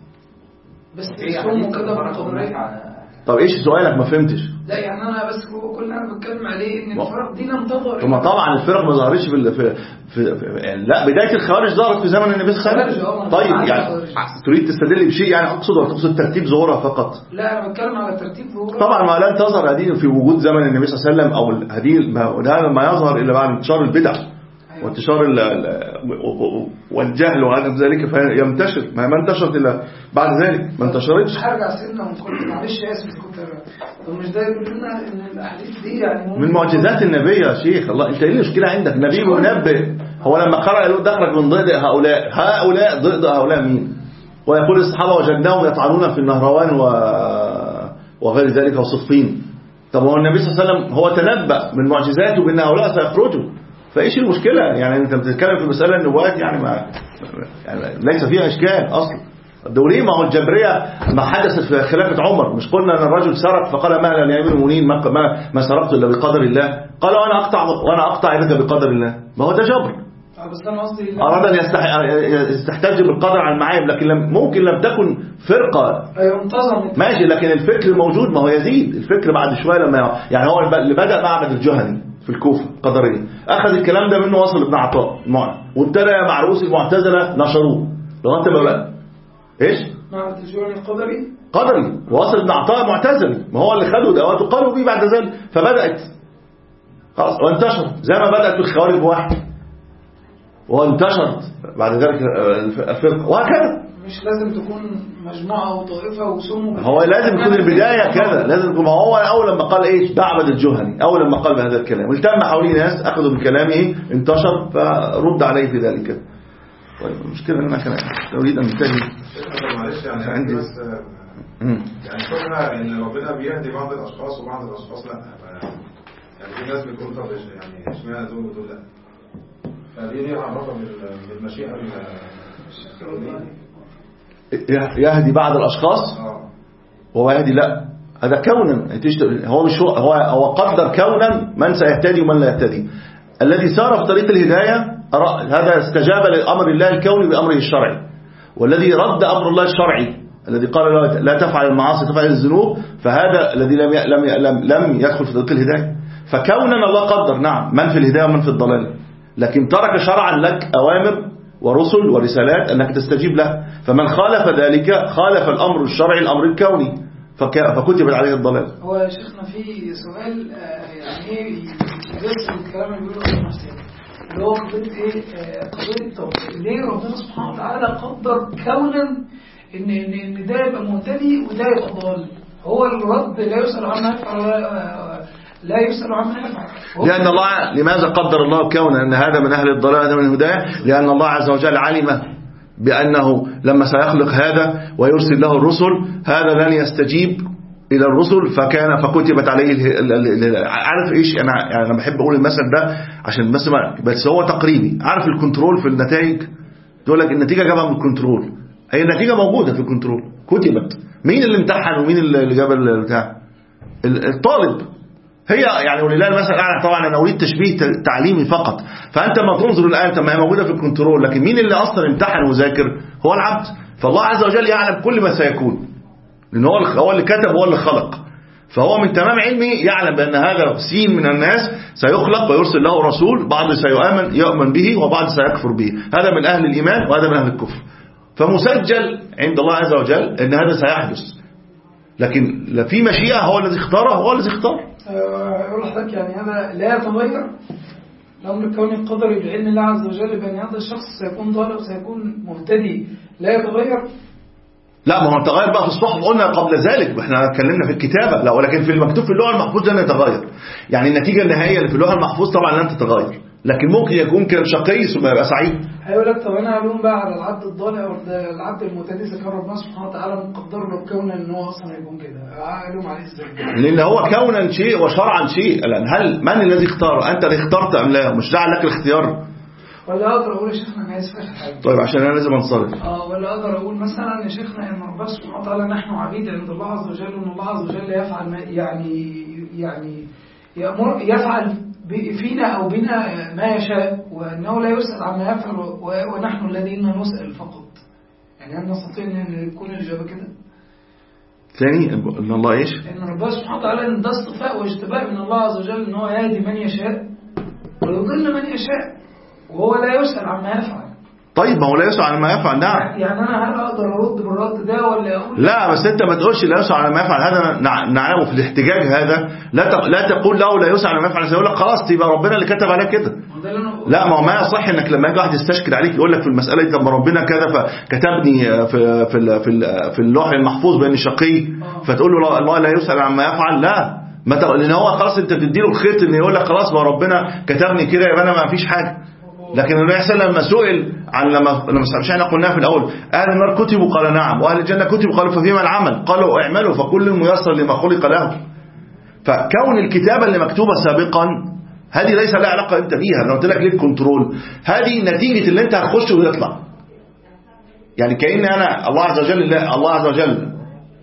بس اسمه كده بالقدريه. طب ايش سؤالك؟ ما فهمتش. لا يعني انا بس كل اللي انا بتكلم عليه ان الفرق دي لم تظهر. ثم طبعا الفرق ما ظهرتش في, في, في, في لا بدايه الخوارج ظهرت في زمن النبي صلى الله عليه وسلم. طيب يعني تريد تستدل بشيء يعني اقصد ولا تقصد ترتيب ظهورها فقط؟ لا انا بتكلم على ترتيب ظهورها. طبعا ما لن تظهر هذه في وجود زمن النبي صلى الله عليه وسلم، او هذه هذا ما يظهر الا بعد انتشار البدع وانتشار والجهل وهذا ذلك فينتشر، ما ما انتشرت الا بعد ذلك، ما انتشرتش. هرجع سنه ونقول معلش اسف كنت ومش ده يقول لنا ان الاحاديث دي يعني من معجزات النبي يا شيخ. الله انت ايه المشكله عندك؟ نبي منبه، هو لما قرأ يقول دخلك من ضد هؤلاء هؤلاء ضد هؤلاء مين؟ ويقول الصحابه وجدناهم يطعنون في النهروان و... وغير ذلك وصفين. طب هو النبي صلى الله عليه وسلم هو تنبأ من معجزاته بان هؤلاء سيخرجوا، فايش المشكله؟ يعني انت بتتكلم في مساله النبوات يعني ما يعني ليس فيها اشكال اصلا. الدوري ما هو الجبريه ما حدثت في خلافه عمر، مش قلنا ان الرجل سرق فقال ما لنا يا امير المؤمنين ما ما سرقت الا بقدر الله، قال وانا اقطع وانا اقطع يدك بقدر الله، ما هو ده جبر. بس انا قصدي اراد ان يستحتج بالقدر على المعايب، لكن لم ممكن لم تكن فرقه انتظمت ماشي، لكن الفكر موجود، ما هو يزيد الفكر بعد شويه لما يعني هو اللي بدا معبد الجهني في الكوفة قدرية أخذ الكلام ده منه وصل ابن عطاء المعنى، وابتدى مع رؤوس المعتزلة نشروه لغاية ما بقى إيش؟ معبد الجهني قدري قدري ووصل ابن عطاء معتزلي، ما هو اللي خدوا دعوات وقالوا بيه بعد ذلك، فبدأت خلاص وانتشر زي ما بدأت الخوارج بواحد وانتشرت بعد ذلك الفرقة وهكذا. مش لازم تكون مجموعة وطائفة وسموا، هو لازم تكون البداية كذا، لازم تكون. هو أول لما قال إيش معبد الجهني، أول لما قال بهذا الكلام والتم حواليه ناس أخذوا من كلامه انتشر فرد عليه في ذلك. طيب المشكلة أن أنا كان أريد أن أنتهي معلش يعني عندي بس يعني كونها إن ربنا بيهدي بعض الأشخاص وبعض الأشخاص لا، يعني في ناس بتقول طب يعني اشمعنى دول ودول لا، فدي ليها علاقة بالمشيئة يهدي بعض الأشخاص وهو يهدي لا، هذا كونا هو مش هو هو قدر كونا من سيهتدي ومن لا يهتدي. الذي سار في طريق الهداية هذا استجاب لأمر الله الكوني بأمره الشرعي، والذي رد أمر الله الشرعي الذي قال لا تفعل المعاصي تفعل الذنوب فهذا الذي لم لم لم لم يدخل في طريق الهداية. فكونا الله قدر نعم من في الهداية ومن في الضلال، لكن ترك شرعا لك أوامر ورسل ورسالات أنك تستجيب له، فمن خالف ذلك خالف الأمر الشرعي الأمر الكوني فكتب عليه الضلال. هو يا شيخنا في سؤال يعني يجسم الكلام اللي بيقوله في نفسه، اللي هو قضية إيه؟ قضية التوفيق. ليه ربنا سبحانه وتعالى قدر كونا إن إن إن ده يبقى مهتدي وده يبقى ضال؟ هو الرد لا يسأل عما يفعل لا يسأل عما يفعل. لأن الله لماذا قدر الله كونا أن هذا من أهل الضلال هذا من الهداية؟ لأن الله عز وجل علم بأنه لما سيخلق هذا ويرسل له الرسل هذا لن يستجيب إلى الرسل فكان فكتبت عليه عارف إيش أنا يعني أنا بحب أقول المثل ده عشان بس بس هو تقريبي. عارف الكنترول في النتائج تقول لك النتيجة جابها من الكنترول. هي النتيجة موجودة في الكنترول كتبت. مين اللي امتحن ومين اللي جاب البتاع؟ الطالب. هي يعني ولله المثل الأعلى. طبعا أنا أريد تشبيه تعليمي فقط. فأنت ما تنظر الآن طب ما هي موجودة في الكنترول لكن مين اللي أصلا امتحن وذاكر؟ هو العبد. فالله عز وجل يعلم كل ما سيكون لأن هو هو اللي كتب هو اللي خلق. فهو من تمام علمه يعلم بأن هذا سين من الناس سيخلق ويرسل له رسول بعض سيؤمن يؤمن به وبعض سيكفر به. هذا من أهل الإيمان وهذا من أهل الكفر. فمسجل عند الله عز وجل أن هذا سيحدث لكن لا في مشيئة هو الذي اختاره هو الذي اختار. أقول لحضرتك يعني هذا لا يتغير الأمر الكوني القدري بعلم الله عز وجل بأن هذا الشخص سيكون ضال وسيكون مهتدي لا يتغير. لا ما هو تغير بقى في الصحف قلنا قبل ذلك احنا اتكلمنا في الكتابة لا ولكن في المكتوب في اللوح المحفوظ لن يتغير. يعني النتيجة النهائية اللي في اللوح المحفوظ طبعا لن تتغير لكن ممكن يكون كان شقي ثم يبقى سعيد. هيقول لك طب انا هلوم بقى على العبد الضال او العبد المهتدي اذا كان ربنا سبحانه وتعالى مقدر له كونا ان هو اصلا يكون كده هلوم عليه ازاي؟ لان هو كونا شيء وشرعا شيء. الان هل من الذي اختار؟ انت اللي اخترت ام لا؟ مش داعي لك الاختيار. ولا اقدر اقول يا شيخنا انا اسف اخر حاجه طيب عشان انا لازم انصرف. اه ولا اقدر اقول مثلا يا شيخنا ان ربنا سبحانه وتعالى نحن عبيد عند الله عز وجل وان الله عز وجل يفعل ما يعني يعني يأمر يفعل فينا أو بنا ما يشاء وأنه لا يسأل عما يفعل ونحن الذين نسأل فقط. يعني هل نستطيع أن يكون الإجابة كده؟ ثاني أن الله إيش؟ أن ربنا سبحانه وتعالى ده اصطفاء واجتباء من الله عز وجل أنه يهدي من يشاء ويضل من يشاء وهو لا يسأل عما يفعل. طيب ما هو لا يسأل عما يفعل. نعم يعني أنا هل أقدر أرد بالرد ده ولا أقول لا بس أنت ما تقولش لا يسأل عما يفعل. هذا نعلمه في الاحتجاج. هذا لا لا تقول له لا يسأل عما يفعل سيقول لك خلاص يبقى ربنا اللي كتب عليك كده. لا ما هو ما يصح انك لما يجي واحد يستشكل عليك يقول لك في المسألة دي طب ربنا كذا فكتبني في في في في اللوح المحفوظ بأني شقي فتقول له الله لا يسأل عما يفعل. لا ما لأن هو خلاص أنت بتديله الخيط إن يقول لك خلاص ما ربنا كتبني كده يبقى أنا ما فيش حاجة. لكن النبي صلى الله عليه وسلم لما سئل عن لما لما مش احنا قلناها في الأول أهل النار كتبوا قال نعم وأهل الجنة كتبوا قالوا ففيما العمل قالوا اعملوا فكل ميسر لما خلق له. فكون الكتابة اللي مكتوبة سابقا هذه ليس لها علاقة أنت بيها. لو قلت لك ليه الكنترول هذه نتيجة اللي أنت هتخش ويطلع. يعني كأن أنا الله عز وجل الله عز وجل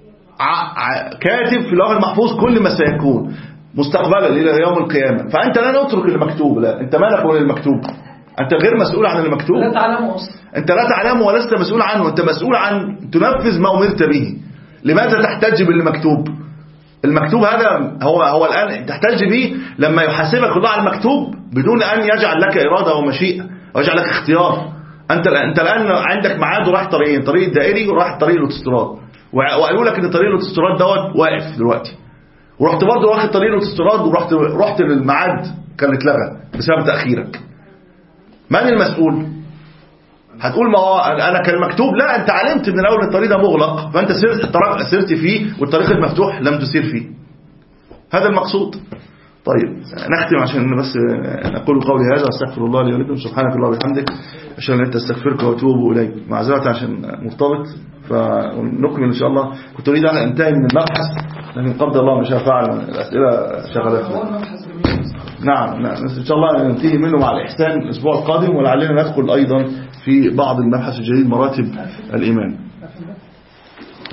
كاتب في اللوح المحفوظ كل ما سيكون مستقبلا إلى يوم القيامة. فأنت لا نترك المكتوب. لا أنت مالك ولا المكتوب. أنت غير مسؤول عن المكتوب. لا تعلمه أصلا. أنت لا تعلمه ولست مسؤول عنه. أنت مسؤول عن تنفذ ما أمرت به. لماذا تحتج بالمكتوب؟ المكتوب هذا هو هو الآن تحتج به لما يحاسبك الله على المكتوب بدون أن يجعل لك إرادة ومشيئة ويجعل لك اختيار. أنت أنت الآن عندك ميعاد ورايح طريقين طريق الدائري ورايح طريق الاوتوستراد وقالوا لك ان طريق الاوتوستراد دوت واقف دلوقتي ورحت برضه واخد طريق الاوتوستراد ورحت رحت للميعاد كان اتلغى بسبب تأخيرك. من المسؤول؟ هتقول ما هو انا كان مكتوب. لا انت علمت من الاول الطريق ده مغلق فانت سرت سرت فيه والطريق المفتوح لم تسير فيه. هذا المقصود. طيب نختم عشان بس نقول قولي هذا واستغفر الله لي ولكم. سبحانك اللهم وبحمدك اشهد ان لا اله الا انت استغفرك واتوب اليك. معذرة عشان مرتبط فنكمل ان شاء الله. كنت اريد ان انتهي من المبحث لكن قدر الله ما شاء فعل الاسئله شغلت. نعم ان شاء الله ننتهي منه مع الاحسان الاسبوع القادم ولعلنا ندخل ايضا في بعض المبحث الجديد مراتب الايمان.